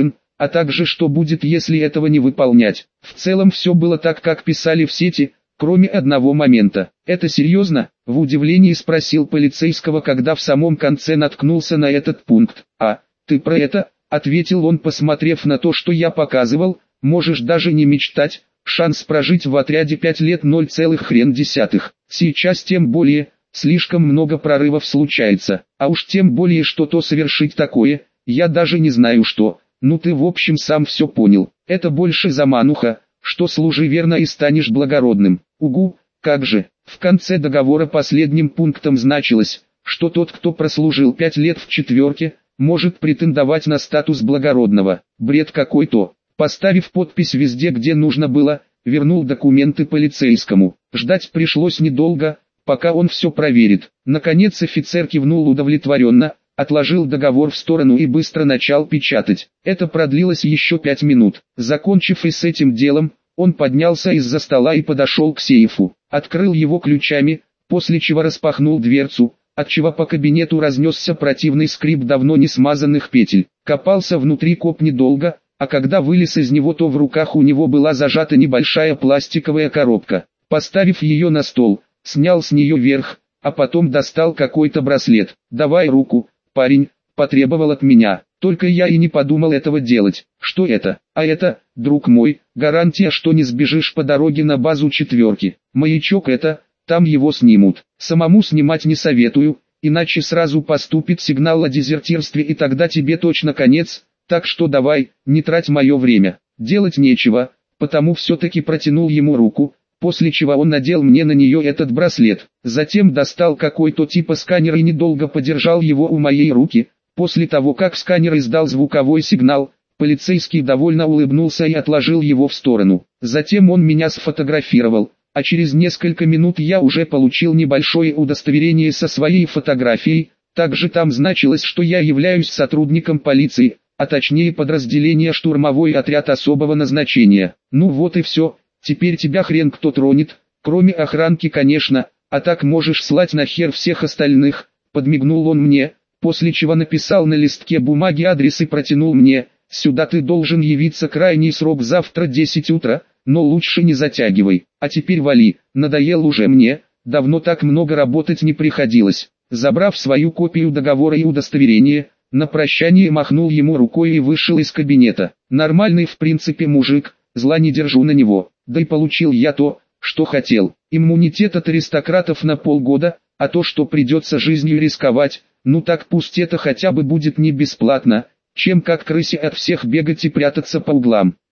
а также что будет, если этого не выполнять. В целом все было так, как писали в сети, кроме одного момента. «Это серьезно?» – в удивлении спросил полицейского, когда в самом конце наткнулся на этот пункт. «А, ты про это?» – ответил он, посмотрев на то, что я показывал. «Можешь даже не мечтать, шанс прожить в отряде пять лет ноль целых хрен десятых. Сейчас тем более, слишком много прорывов случается, а уж тем более что-то совершить такое, я даже не знаю что. Ну ты в общем сам все понял, это больше замануха, что служи верно и станешь благородным». Угу, как же. В конце договора последним пунктом значилось, что тот, кто прослужил пять лет в четверке, может претендовать на статус благородного. Бред какой-то. Поставив подпись везде, где нужно было, вернул документы полицейскому. Ждать пришлось недолго, пока он все проверит. Наконец офицер кивнул удовлетворенно, отложил договор в сторону и быстро начал печатать. Это продлилось еще пять минут. Закончив и с этим делом, он поднялся из-за стола и подошел к сейфу. Открыл его ключами, после чего распахнул дверцу, отчего по кабинету разнесся противный скрип давно не смазанных петель. Копался внутри коп недолго, а когда вылез из него, то в руках у него была зажата небольшая пластиковая коробка. Поставив ее на стол, снял с нее верх, а потом достал какой-то браслет. «Давай руку, парень», — потребовал от меня. Только я и не подумал этого делать. Что это? А это, друг мой, гарантия, что не сбежишь по дороге на базу четверки. Маячок это, там его снимут. Самому снимать не советую, иначе сразу поступит сигнал о дезертирстве и тогда тебе точно конец. Так что давай, не трать мое время. Делать нечего, потому все-таки протянул ему руку, после чего он надел мне на нее этот браслет. Затем достал какой-то типа сканер и недолго подержал его у моей руки. После того, как сканер издал звуковой сигнал, полицейский довольно улыбнулся и отложил его в сторону. Затем он меня сфотографировал, а через несколько минут я уже получил небольшое удостоверение со своей фотографией. Также там значилось, что я являюсь сотрудником полиции, а точнее подразделения штурмовой отряд особого назначения. Ну вот и все, теперь тебя хрен кто тронет, кроме охранки конечно, а так можешь слать нахер всех остальных, подмигнул он мне. После чего написал на листке бумаги адрес и протянул мне. «Сюда ты должен явиться, крайний срок завтра десять утра, но лучше не затягивай. А теперь вали, надоел уже мне, давно так много работать не приходилось». Забрав свою копию договора и удостоверения, на прощание махнул ему рукой и вышел из кабинета. Нормальный в принципе мужик, зла не держу на него, да и получил я то, что хотел. Иммунитет от аристократов на полгода, а то, что придется жизнью рисковать, ну так пусть это хотя бы будет не бесплатно, чем как крысе от всех бегать и прятаться по углам.